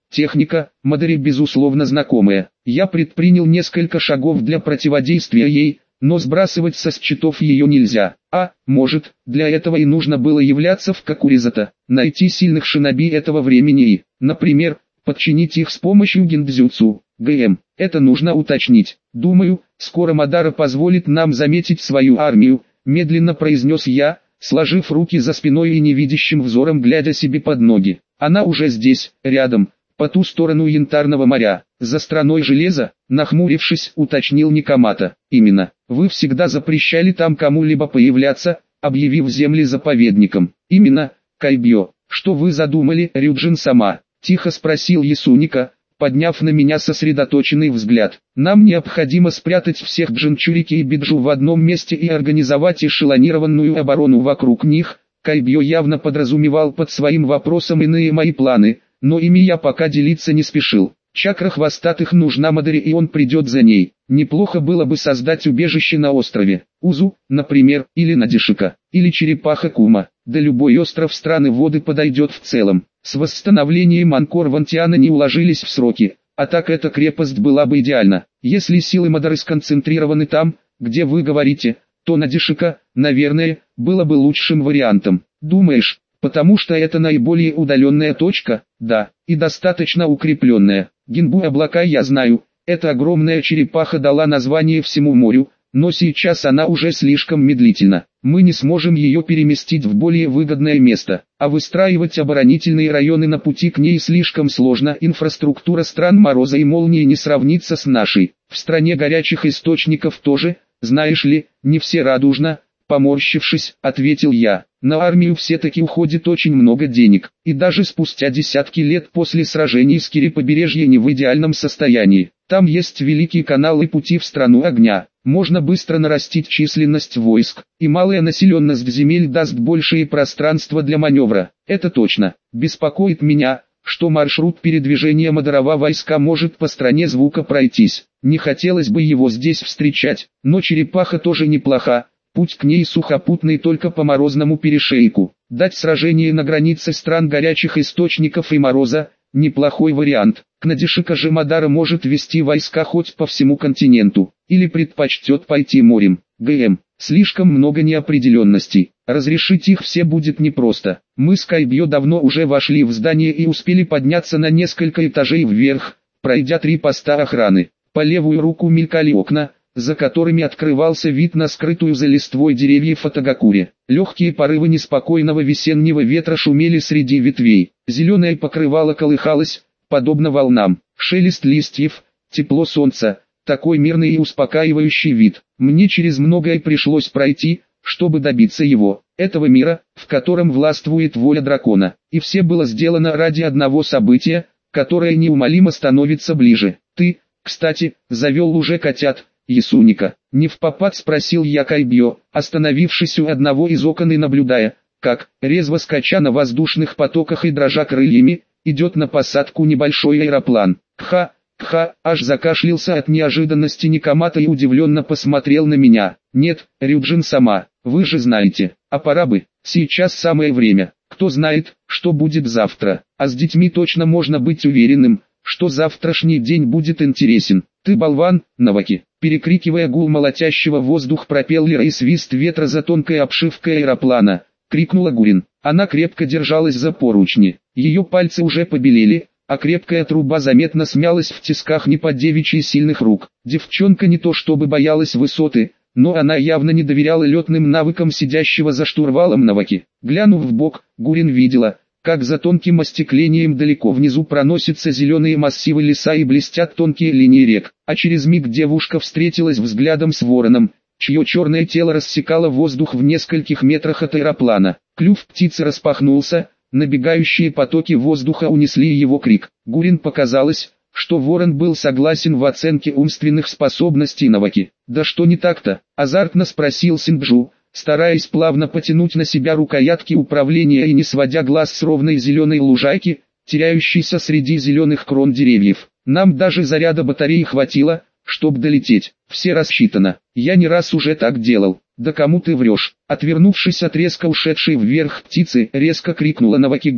Техника, Мадори безусловно знакомая. Я предпринял несколько шагов для противодействия ей, но сбрасывать со счетов ее нельзя. А, может, для этого и нужно было являться в Какуризата, найти сильных шиноби этого времени и, например, подчинить их с помощью гиндзюцу. ГМ, это нужно уточнить. Думаю, скоро Мадара позволит нам заметить свою армию, медленно произнес я, сложив руки за спиной и невидящим взором глядя себе под ноги. Она уже здесь, рядом, по ту сторону Янтарного моря, за страной железа, нахмурившись, уточнил Никомата. Именно, вы всегда запрещали там кому-либо появляться, объявив земли заповедником. Именно, Кайбьё, что вы задумали, Рюджин-сама? Тихо спросил Ясуника, подняв на меня сосредоточенный взгляд. Нам необходимо спрятать всех Джинчурики и Биджу в одном месте и организовать эшелонированную оборону вокруг них. Кайбьё явно подразумевал под своим вопросом иные мои планы, но ими я пока делиться не спешил. Чакра хвостатых нужна Мадори и он придет за ней. Неплохо было бы создать убежище на острове Узу, например, или Надишика, или Черепаха Кума. Да любой остров страны воды подойдет в целом. С восстановлением Анкор-Вантиана не уложились в сроки, а так эта крепость была бы идеальна. Если силы Мадоры сконцентрированы там, где вы говорите, то Надишика, наверное, было бы лучшим вариантом. Думаешь, потому что это наиболее удаленная точка? Да, и достаточно укрепленная. Гинбу облака я знаю, эта огромная черепаха дала название всему морю, но сейчас она уже слишком медлительна. Мы не сможем ее переместить в более выгодное место, а выстраивать оборонительные районы на пути к ней слишком сложно. Инфраструктура стран Мороза и Молнии не сравнится с нашей. В стране горячих источников тоже, знаешь ли, не все радужно. Поморщившись, ответил я. На армию все-таки уходит очень много денег, и даже спустя десятки лет после сражений с Кири побережье не в идеальном состоянии. Там есть великий канал и пути в страну огня. Можно быстро нарастить численность войск, и малая населенность земель даст большее пространство для маневра. Это точно. Беспокоит меня, что маршрут передвижения Мадорова войска может по стране звука пройтись. Не хотелось бы его здесь встречать, но черепаха тоже неплоха. Путь к ней сухопутный только по морозному перешейку. Дать сражение на границе стран горячих источников и Мороза – неплохой вариант. К Надишика же Мадара может вести войска хоть по всему континенту, или предпочтет пойти морем. ГМ. Слишком много неопределенностей. Разрешить их все будет непросто. Мы с Кайбьё давно уже вошли в здание и успели подняться на несколько этажей вверх, пройдя три поста охраны. По левую руку мелькали окна, за которыми открывался вид на скрытую за листвой деревьев Атагакури. Легкие порывы неспокойного весеннего ветра шумели среди ветвей. Зеленое покрывало колыхалось, подобно волнам. Шелест листьев, тепло солнца, такой мирный и успокаивающий вид. Мне через многое пришлось пройти, чтобы добиться его, этого мира, в котором властвует воля дракона. И все было сделано ради одного события, которое неумолимо становится ближе. Ты, кстати, завел уже котят, Ясуника. Не впопад спросил я Кайбьё, остановившись у одного из окон и наблюдая, как, резво скача на воздушных потоках и дрожа крыльями, идет на посадку небольшой аэроплан. Кха, кха, аж закашлялся от неожиданности Никомата и удивленно посмотрел на меня. Нет, Рюджин-сама, вы же знаете, а пора бы, сейчас самое время. Кто знает, что будет завтра, а с детьми точно можно быть уверенным, что завтрашний день будет интересен. Ты болван, Наваки. Перекрикивая гул молотящего воздух пропеллера и свист ветра за тонкой обшивкой аэроплана, крикнула Гурин. Она крепко держалась за поручни. Ее пальцы уже побелели, а крепкая труба заметно смялась в тисках не под девичьи сильных рук. Девчонка не то чтобы боялась высоты, но она явно не доверяла летным навыкам сидящего за штурвалом Наваки. Глянув в бок, Гурин видела, как за тонким остеклением далеко внизу проносятся зеленые массивы леса и блестят тонкие линии рек, а через миг девушка встретилась взглядом с вороном, чье черное тело рассекало воздух в нескольких метрах от аэроплана. Клюв птицы распахнулся, набегающие потоки воздуха унесли его крик. Гурин показалось, что ворон был согласен в оценке умственных способностей Наваки. «Да что не так-то?» – азартно спросил Синджу, стараясь плавно потянуть на себя рукоятки управления и не сводя глаз с ровной зеленой лужайки, теряющейся среди зеленых крон деревьев. Нам даже заряда батареи хватило, чтобы долететь. Все рассчитано. Я не раз уже так делал. Да кому ты врешь? Отвернувшись от резко ушедшей вверх птицы, резко крикнула Наваки Гурин.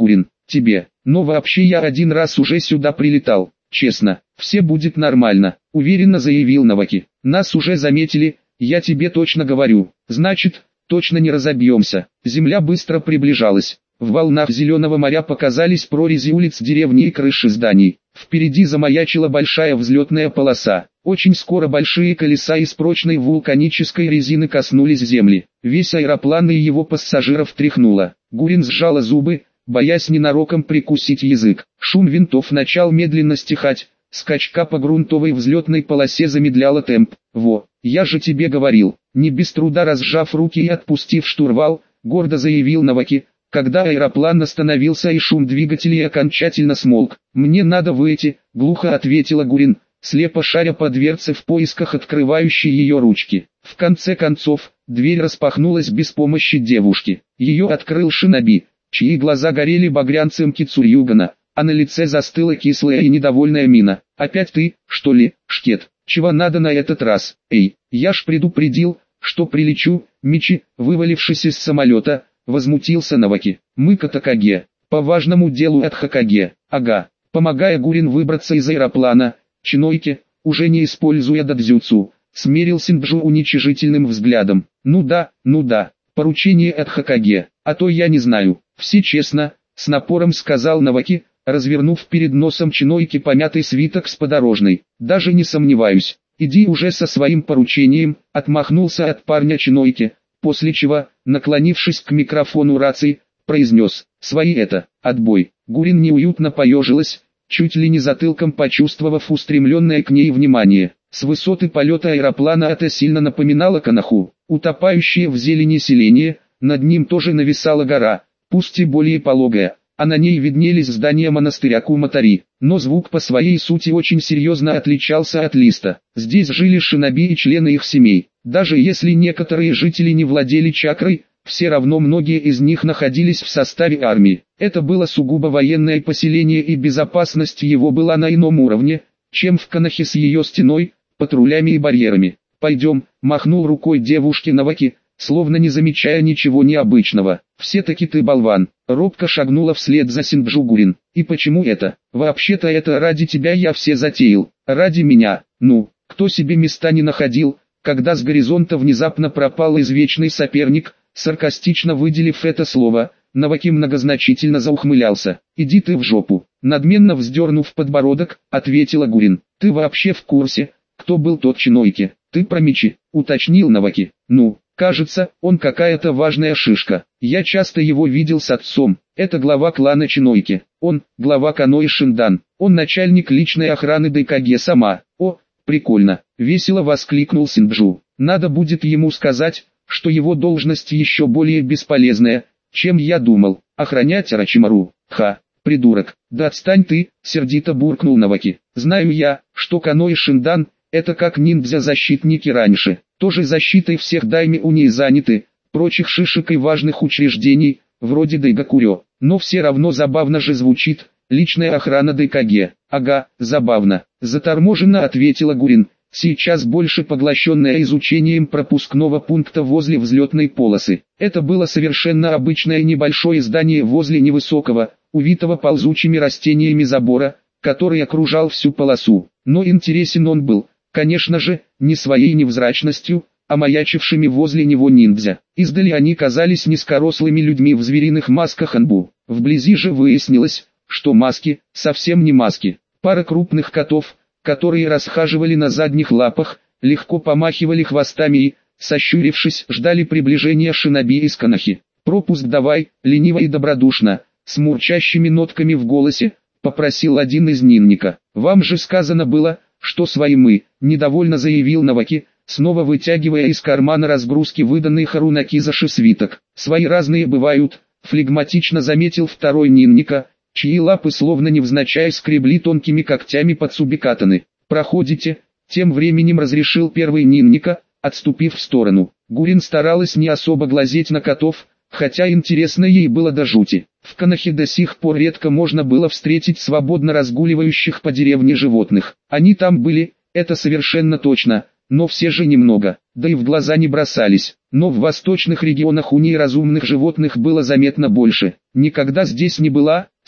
тебе. Но вообще я один раз уже сюда прилетал. Честно, все будет нормально, уверенно заявил Наваки. Нас уже заметили, я тебе точно говорю. Значит, точно не разобьемся. Земля быстро приближалась. В волнах зеленого моря показались прорези улиц деревни и крыши зданий. Впереди замаячила большая взлетная полоса. Очень скоро большие колеса из прочной вулканической резины коснулись земли. Весь аэроплан и его пассажиров тряхнуло. Гурин сжала зубы, боясь ненароком прикусить язык. Шум винтов начал медленно стихать. Скачка по грунтовой взлетной полосе замедляла темп. «Во, я же тебе говорил», не без труда разжав руки и отпустив штурвал, гордо заявил Наваки, когда аэроплан остановился и шум двигателей окончательно смолк. «Мне надо выйти», — глухо ответила Гурин, слепо шаря по дверце в поисках открывающей ее ручки. В конце концов, дверь распахнулась без помощи девушки. Ее открыл шиноби, чьи глаза горели багрянцем Кицурьюгана, а на лице застыла кислая и недовольная мина. «Опять ты, что ли, Шкет? Чего надо на этот раз? Эй, я ж предупредил, что прилечу». Мичи, вывалившись из самолета, возмутился Наваки. «Мы к Такаге, по важному делу от Хокаге». «Ага». Помогая Гурин выбраться из аэроплана, Чинойки, уже не используя дадзюцу, смерил Синджу уничижительным взглядом. «Ну да, ну да, поручение от Хокаге, а то я не знаю». «Все честно», — с напором сказал Наваки, развернув перед носом Чинойки помятый свиток с подорожной. «Даже не сомневаюсь. Иди уже со своим поручением», — отмахнулся от парня Чинойки, после чего, наклонившись к микрофону рации, произнес: «Свои это, отбой». Гурин неуютно поежилась, чуть ли не затылком почувствовав устремленное к ней внимание. С высоты полета аэроплана это сильно напоминало Канаху, утопающее в зелени селение, над ним тоже нависала гора, пусть и более пологая, а на ней виднелись здания монастыря Куматари, но звук по своей сути очень серьезно отличался от листа. Здесь жили шиноби и члены их семей. Даже если некоторые жители не владели чакрой, все равно многие из них находились в составе армии. Это было сугубо военное поселение, и безопасность его была на ином уровне, чем в Канахе с ее стеной, патрулями и барьерами. «Пойдем», — махнул рукой девушке Наваки, словно не замечая ничего необычного. «Все-таки ты болван», — робко шагнула вслед за Синджу Гурин. «И почему это? Вообще-то это ради тебя я все затеял. Ради меня. Ну, кто себе места не находил, когда с горизонта внезапно пропал извечный соперник?» Саркастично выделив это слово, Наваки многозначительно заухмылялся. «Иди ты в жопу», надменно вздернув подбородок, ответила Гурин. «Ты вообще в курсе, кто был тот Чинойки?» «Ты про Мичи», уточнил Наваки. «Ну, кажется, он какая-то важная шишка. Я часто его видел с отцом. Это глава клана Чинойки. Он, глава Канои Шиндан. Он начальник личной охраны Дайкаге сама». «О, прикольно», весело воскликнул Синджу. «Надо будет ему сказать, что его должность еще более бесполезная, чем я думал. Охранять Орочимару. Ха, придурок». «Да отстань ты», сердито буркнул Наваки. «Знаю я, что Канои Шиндан — это как ниндзя-защитники раньше. Тоже защитой всех даймё не заняты, прочих шишек и важных учреждений, вроде Дайгакурё. Но все равно забавно же звучит, личная охрана Дайкаге». «Ага, забавно», заторможенно ответила Гурин, сейчас больше поглощенная изучением пропускного пункта возле взлетной полосы. Это было совершенно обычное небольшое здание возле невысокого, увитого ползучими растениями забора, который окружал всю полосу. Но интересен он был, конечно же, не своей невзрачностью, а маячившими возле него ниндзя. Издали они казались низкорослыми людьми в звериных масках анбу. Вблизи же выяснилось, что маски совсем не маски. Пара крупных котов, которые расхаживали на задних лапах, легко помахивали хвостами и, сощурившись, ждали приближения шиноби из Канахи. «Пропуск давай», лениво и добродушно, с мурчащими нотками в голосе, попросил один из нинника. «Вам же сказано было, что свои мы», недовольно заявил Наваки, снова вытягивая из кармана разгрузки выданный Харунакизаши свиток. «Свои разные бывают», флегматично заметил второй нинника, чьи лапы словно невзначай скребли тонкими когтями по цубикатаны. «Проходите», тем временем разрешил первый нинника, отступив в сторону. Гурин старалась не особо глазеть на котов, хотя интересно ей было до жути. В Канахе до сих пор редко можно было встретить свободно разгуливающих по деревне животных. Они там были, это совершенно точно, но все же немного, да и в глаза не бросались. Но в восточных регионах у ней разумных животных было заметно больше. «Никогда здесь не была»,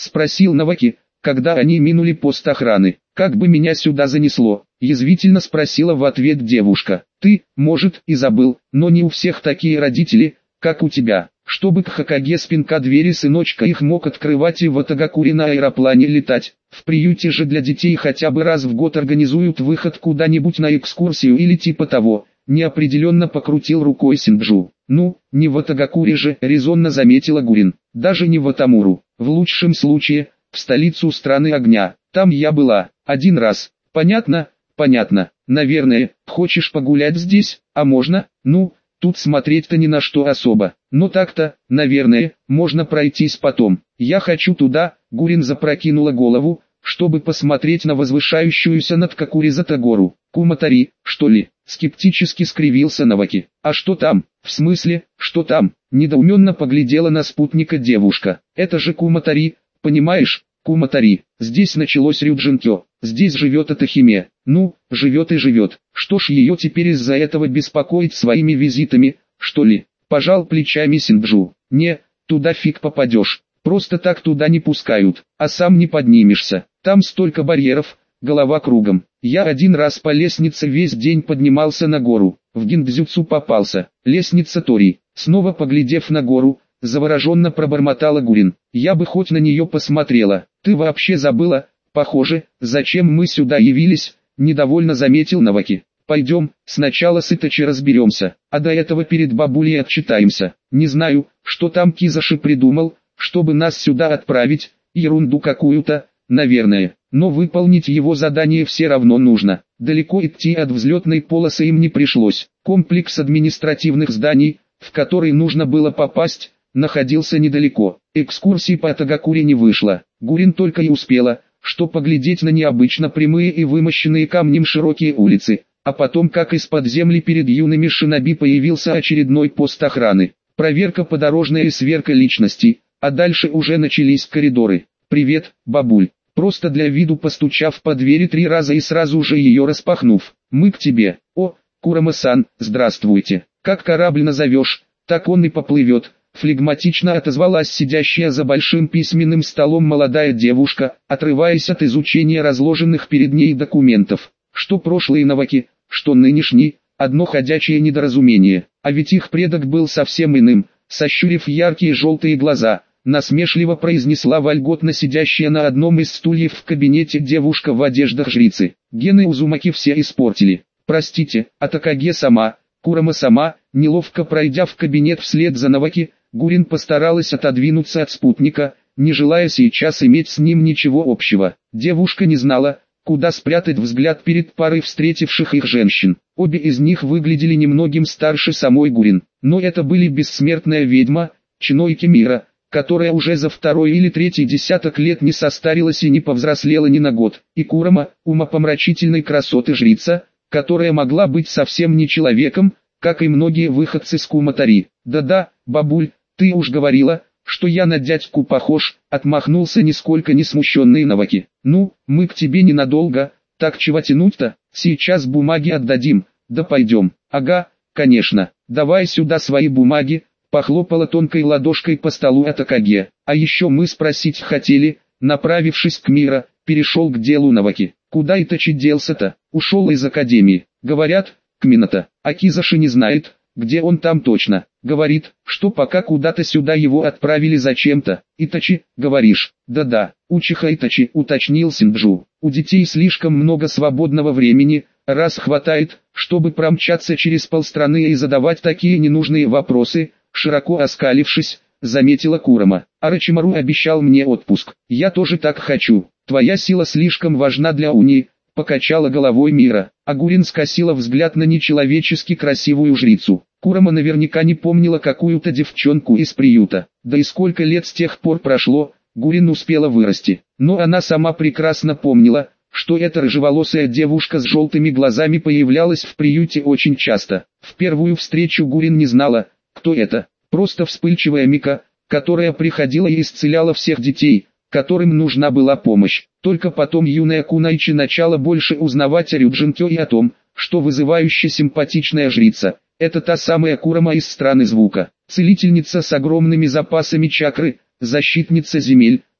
спросил Наваки, когда они минули пост охраны. «Как бы меня сюда занесло?» – язвительно спросила в ответ девушка. «Ты, может, и забыл, но не у всех такие родители, как у тебя. Чтобы к Хокаге с пинка двери сыночка их мог открывать и в Атагакуре на аэроплане летать. В приюте же для детей хотя бы раз в год организуют выход куда-нибудь на экскурсию или типа того». Неопределенно покрутил рукой Синджу. «Ну, не в Атагакуре же», — резонно заметила Гурин. «Даже не в Атамуру. В лучшем случае, в столицу страны огня. Там я была. Один раз. Понятно? Понятно. Наверное, хочешь погулять здесь? А можно? Ну, тут смотреть-то ни на что особо. Но так-то, наверное, можно пройтись потом. Я хочу туда», — Гурин запрокинула голову, чтобы посмотреть на возвышающуюся над Какуризата гору. «Куматари, что ли?» — скептически скривился Наваки. «А что там?» «В смысле, что там?» — недоуменно поглядела на спутника девушка. «Это же Куматари, понимаешь? Куматари. Здесь началось Рюджинкё. Здесь живет Атахиме. Ну, живет и живет. Что ж ее теперь из-за этого беспокоить своими визитами, что ли?» Пожал плечами Синджу. «Не, туда фиг попадешь. Просто так туда не пускают, а сам не поднимешься. Там столько барьеров, голова кругом. Я один раз по лестнице весь день поднимался на гору. В гиндзюцу попался. Лестница Тори». Снова поглядев на гору, завороженно пробормотала Гурин. «Я бы хоть на нее посмотрела. Ты вообще забыла, похоже, зачем мы сюда явились?» Недовольно заметил Наваки. «Пойдем, сначала с Итачи разберемся, а до этого перед бабулей отчитаемся. Не знаю, что там Кизаши придумал, чтобы нас сюда отправить, ерунду какую-то, наверное, но выполнить его задание все равно нужно. Далеко идти от взлетной полосы им не пришлось. Комплекс административных зданий, в который нужно было попасть, находился недалеко. Экскурсии по Атагакуре не вышло. Гурин только и успела, что поглядеть на необычно прямые и вымощенные камнем широкие улицы, а потом как из-под земли перед юными шиноби появился очередной пост охраны. Проверка подорожная и сверка личностей. А дальше уже начались коридоры. «Привет, бабуль». Просто для виду постучав по двери три раза и сразу же ее распахнув. «Мы к тебе». «О, Курама-сан, здравствуйте. Как корабль назовешь, так он и поплывет», флегматично отозвалась сидящая за большим письменным столом молодая девушка, отрываясь от изучения разложенных перед ней документов. Что прошлые Наваки, что нынешний, одно ходячее недоразумение. А ведь их предок был совсем иным. Сощурив яркие желтые глаза, насмешливо произнесла вольготно сидящая на одном из стульев в кабинете девушка в одеждах жрицы. «Гены Узумаки все испортили. Простите, Атакаге сама, Курама сама». Неловко пройдя в кабинет вслед за Наваки, Гурин постаралась отодвинуться от спутника, не желая сейчас иметь с ним ничего общего. Девушка не знала, куда спрятать взгляд перед парой встретивших их женщин. Обе из них выглядели немногим старше самой Гурин, но это были бессмертная ведьма, Чинойки Мира, которая уже за второй или третий десяток лет не состарилась и не повзрослела ни на год, и Курама, умопомрачительной красоты жрица, которая могла быть совсем не человеком, как и многие выходцы с Куматари. «Да-да, бабуль, ты уж говорила, что я на дядьку похож», отмахнулся нисколько не смущенный Наваки. «Ну, мы к тебе ненадолго, так чего тянуть-то, сейчас бумаги отдадим, да пойдем». «Ага, конечно, давай сюда свои бумаги», похлопала тонкой ладошкой по столу Атакаге. «А еще мы спросить хотели», направившись к Мира, перешел к делу Наваки. «Куда Итачи делся-то? Ушел из академии. Говорят, к Минато. А Кизаши не знает, где он там точно. Говорит, что пока куда-то сюда его отправили зачем-то. Итачи, говоришь?» «Да-да, учиха Итачи», уточнил Синджу. «У детей слишком много свободного времени, раз хватает, чтобы промчаться через полстраны и задавать такие ненужные вопросы», широко оскалившись, заметила Курама. «Арачимару обещал мне отпуск. Я тоже так хочу. Твоя сила слишком важна для уни», покачала головой Мира. А Гурин скосила взгляд на нечеловечески красивую жрицу. Курама наверняка не помнила какую-то девчонку из приюта. Да и сколько лет с тех пор прошло, Гурин успела вырасти. Но она сама прекрасно помнила, что эта рыжеволосая девушка с желтыми глазами появлялась в приюте очень часто. В первую встречу Гурин не знала, кто это. Просто вспыльчивая Мика, которая приходила и исцеляла всех детей, которым нужна была помощь. Только потом юная Кунайчи начала больше узнавать о Рюджинкё и о том, что вызывающе симпатичная жрица – это та самая Курама из страны звука, целительница с огромными запасами чакры, защитница земель,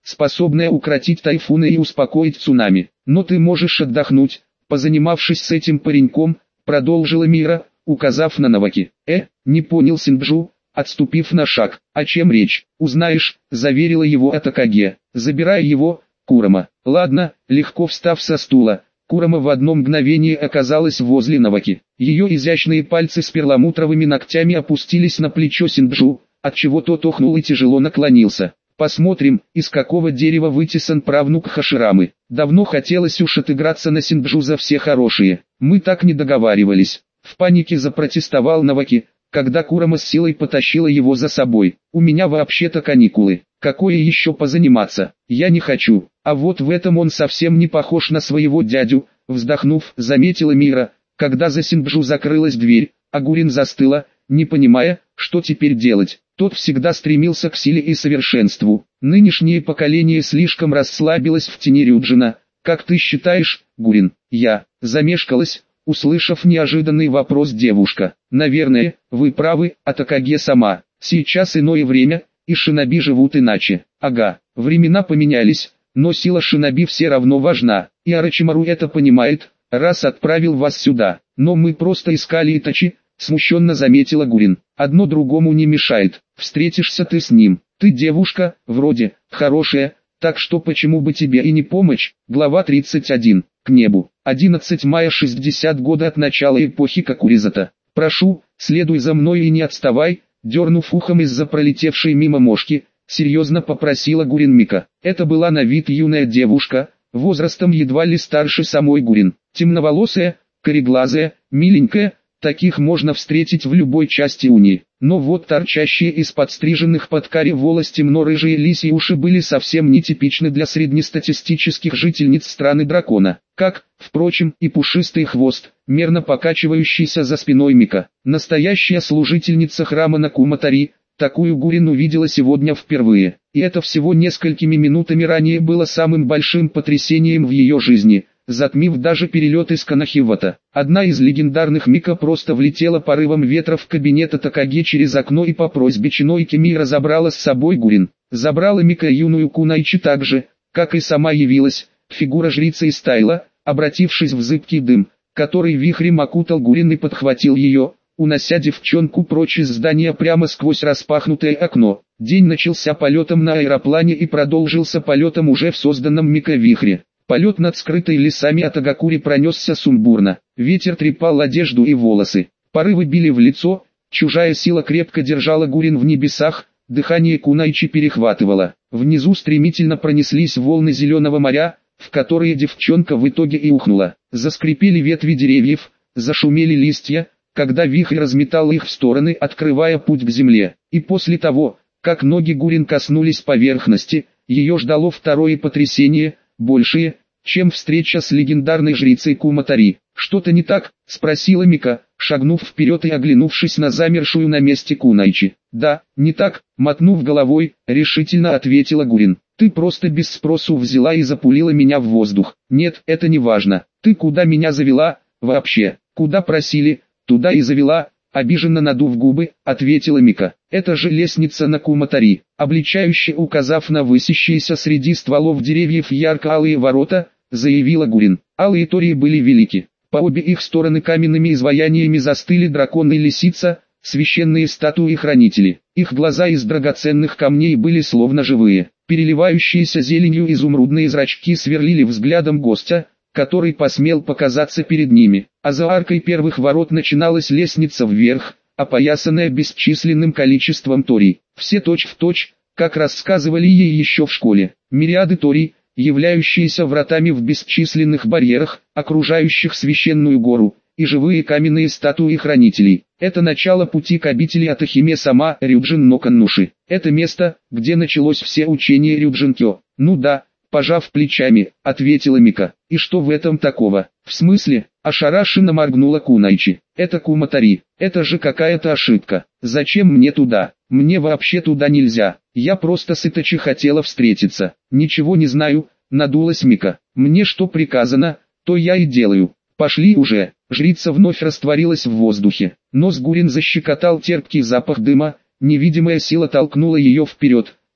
способная укротить тайфуны и успокоить цунами. Но ты можешь отдохнуть, позанимавшись с этим пареньком, продолжила Мира, указав на Наваки. Э, не понял Синджу, отступив на шаг. О чем речь? Узнаешь, заверила его Атакаге. Забирай его, Курама. Ладно, легко встав со стула. Курама в одно мгновение оказалась возле Наваки. Ее изящные пальцы с перламутровыми ногтями опустились на плечо Синджу, отчего тот охнул и тяжело наклонился. Посмотрим, из какого дерева вытесан правнук Хаширамы. Давно хотелось уж отыграться на Синджу за все хорошие. Мы так не договаривались. В панике запротестовал Наваки, когда Курама с силой потащила его за собой. У меня вообще-то каникулы. Какое еще позаниматься? Я не хочу. А вот в этом он совсем не похож на своего дядю, вздохнув, заметила Мира, когда за Синджу закрылась дверь, а Гурин застыла, не понимая, что теперь делать. Тот всегда стремился к силе и совершенству. Нынешнее поколение слишком расслабилось в тени Рюджина. Как ты считаешь, Гурин? Я замешкалась, услышав неожиданный вопрос девушка. Наверное, вы правы, Атакаге сама. Сейчас иное время, и шиноби живут иначе. Ага, времена поменялись, но сила шиноби все равно важна, и Орочимару это понимает, раз отправил вас сюда. Но мы просто искали Итачи, смущенно заметила Гурин. Одно другому не мешает. Встретишься ты с ним. Ты девушка, вроде, хорошая, так что почему бы тебе и не помочь? Глава тридцать один. К небу. одиннадцатого мая шестьдесят года от начала эпохи Какуризата. Прошу, следуй за мной и не отставай, дернув ухом из-за пролетевшей мимо мошки, серьезно попросила Гурин Мика. Это была на вид юная девушка, возрастом едва ли старше самой Гурин. Темноволосая, кореглазая, миленькая, таких можно встретить в любой части Унии. Но вот торчащие из подстриженных под каре волос темно-рыжие лисьи уши были совсем нетипичны для среднестатистических жительниц страны дракона. Как, впрочем, и пушистый хвост, мерно покачивающийся за спиной Мика. Настоящая служительница храма Накуматари, такую Гурин увидела сегодня впервые. И это всего несколькими минутами ранее было самым большим потрясением в ее жизни, затмив даже перелет из Канахивата. Одна из легендарных Мика просто влетела порывом ветра в кабинет Атакаге через окно и по просьбе Чинойки Мира забрала с собой Гурин. Забрала Мика юную Кунайчи так же, как и сама явилась, фигура жрицы из Тайла, обратившись в зыбкий дым, который вихрем окутал Гурин и подхватил ее, унося девчонку прочь из здания прямо сквозь распахнутое окно. День начался полетом на аэроплане и продолжился полетом уже в созданном Мика-вихре. Полет над скрытой лесами Атагакури пронесся сумбурно. Ветер трепал одежду и волосы. Порывы били в лицо, чужая сила крепко держала Гурин в небесах, дыхание Кунайчи перехватывало. Внизу стремительно пронеслись волны зеленого моря, в которые девчонка в итоге и ухнула. Заскрипели ветви деревьев, зашумели листья, когда вихрь разметал их в стороны, открывая путь к земле. И после того, как ноги Гурин коснулись поверхности, ее ждало второе потрясение, большее, чем встреча с легендарной жрицей Куматари. «Что-то не так?» – спросила Мика, шагнув вперед и оглянувшись на замершую на месте Кунайчи. «Да, не так», – мотнув головой, решительно ответила Гурин. «Ты просто без спросу взяла и запулила меня в воздух. Нет, это не важно. Ты куда меня завела, вообще? Куда просили, туда и завела», – обиженно надув губы, ответила Мика. «Это же лестница на Куматари», обличающе указав на высящиеся среди стволов деревьев ярко-алые ворота, заявила Гурин. Алые тории были велики. По обе их стороны каменными изваяниями застыли дракон и лисица, священные статуи-хранители. Их глаза из драгоценных камней были словно живые. Переливающиеся зеленью изумрудные зрачки сверлили взглядом гостя, который посмел показаться перед ними. А за аркой первых ворот начиналась лестница вверх, опоясанная бесчисленным количеством торий. Все точь-в-точь, как рассказывали ей еще в школе. Мириады торий, являющиеся вратами в бесчисленных барьерах, окружающих священную гору, и живые каменные статуи хранителей. Это начало пути к обители Атахиме сама Рюджин но Каннуши. Это место, где началось все учение Рюджинкё. Ну да, пожав плечами, ответила Мика. И что в этом такого? В смысле? Ошарашенно моргнула Кунайчи. Это Куматари. Это же какая-то ошибка. Зачем мне туда? Мне вообще туда нельзя. Я просто с Итачи хотела встретиться. Ничего не знаю, надулась Мика. Мне что приказано, то я и делаю. Пошли уже. Жрица вновь растворилась в воздухе. Нос Гурин защекотал терпкий запах дыма, невидимая сила толкнула ее вперед,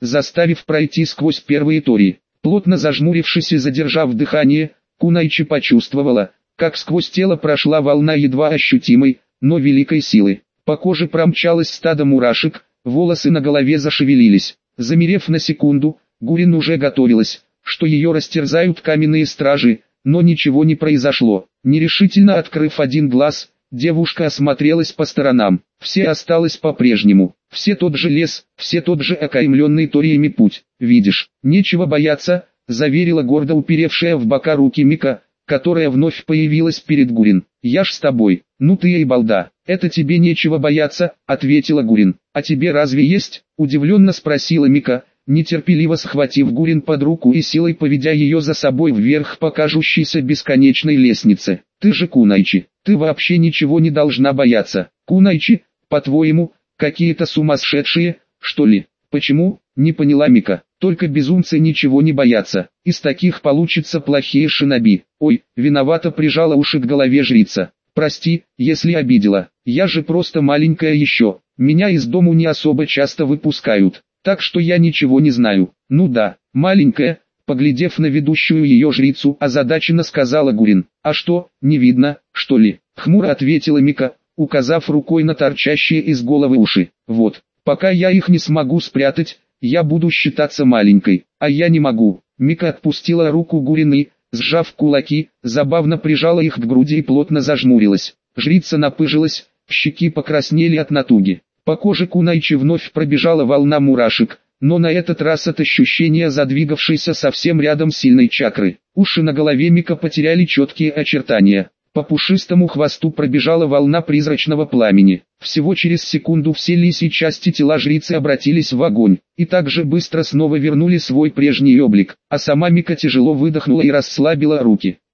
заставив пройти сквозь первые тори. Плотно зажмурившись и задержав дыхание, Кунайчи почувствовала, как сквозь тело прошла волна едва ощутимой, но великой силы. По коже промчалось стадо мурашек, волосы на голове зашевелились. Замерев на секунду, Гурин уже готовилась, что ее растерзают каменные стражи, но ничего не произошло. Нерешительно открыв один глаз, девушка осмотрелась по сторонам. Все осталось по-прежнему. Все тот же лес, все тот же окаймленный ториями путь. «Видишь, нечего бояться», — заверила гордо уперевшая в бока руки Мика, которая вновь появилась перед Гурин. «Я ж с тобой». «Ну ты и балда, это тебе нечего бояться», — ответила Гурин. «А тебе разве есть?» — удивленно спросила Мика, нетерпеливо схватив Гурин под руку и силой поведя ее за собой вверх по кажущейся бесконечной лестнице. «Ты же Кунайчи, ты вообще ничего не должна бояться». «Кунайчи, по-твоему, какие-то сумасшедшие, что ли?» «Почему?» — не поняла Мика. «Только безумцы ничего не боятся. Из таких получится плохие шиноби». «Ой, виновата», прижала уши к голове жрица. «Прости, если обидела. Я же просто маленькая еще. Меня из дому не особо часто выпускают, так что я ничего не знаю». «Ну да, маленькая», поглядев на ведущую ее жрицу, озадаченно сказала Гурин. «А что, не видно, что ли?» Хмуро ответила Мика, указав рукой на торчащие из головы уши. «Вот, пока я их не смогу спрятать, я буду считаться маленькой, а я не могу». Мика отпустила руку Гурин и, сжав кулаки, забавно прижала их к груди и плотно зажмурилась. Жрица напыжилась, щеки покраснели от натуги. По коже Кунайчи вновь пробежала волна мурашек, но на этот раз от ощущения задвигавшейся совсем рядом сильной чакры. Уши на голове Мика потеряли четкие очертания. По пушистому хвосту пробежала волна призрачного пламени. Всего через секунду все лисьи части тела жрицы обратились в огонь, и так же быстро снова вернули свой прежний облик, а сама Мика тяжело выдохнула и расслабила руки.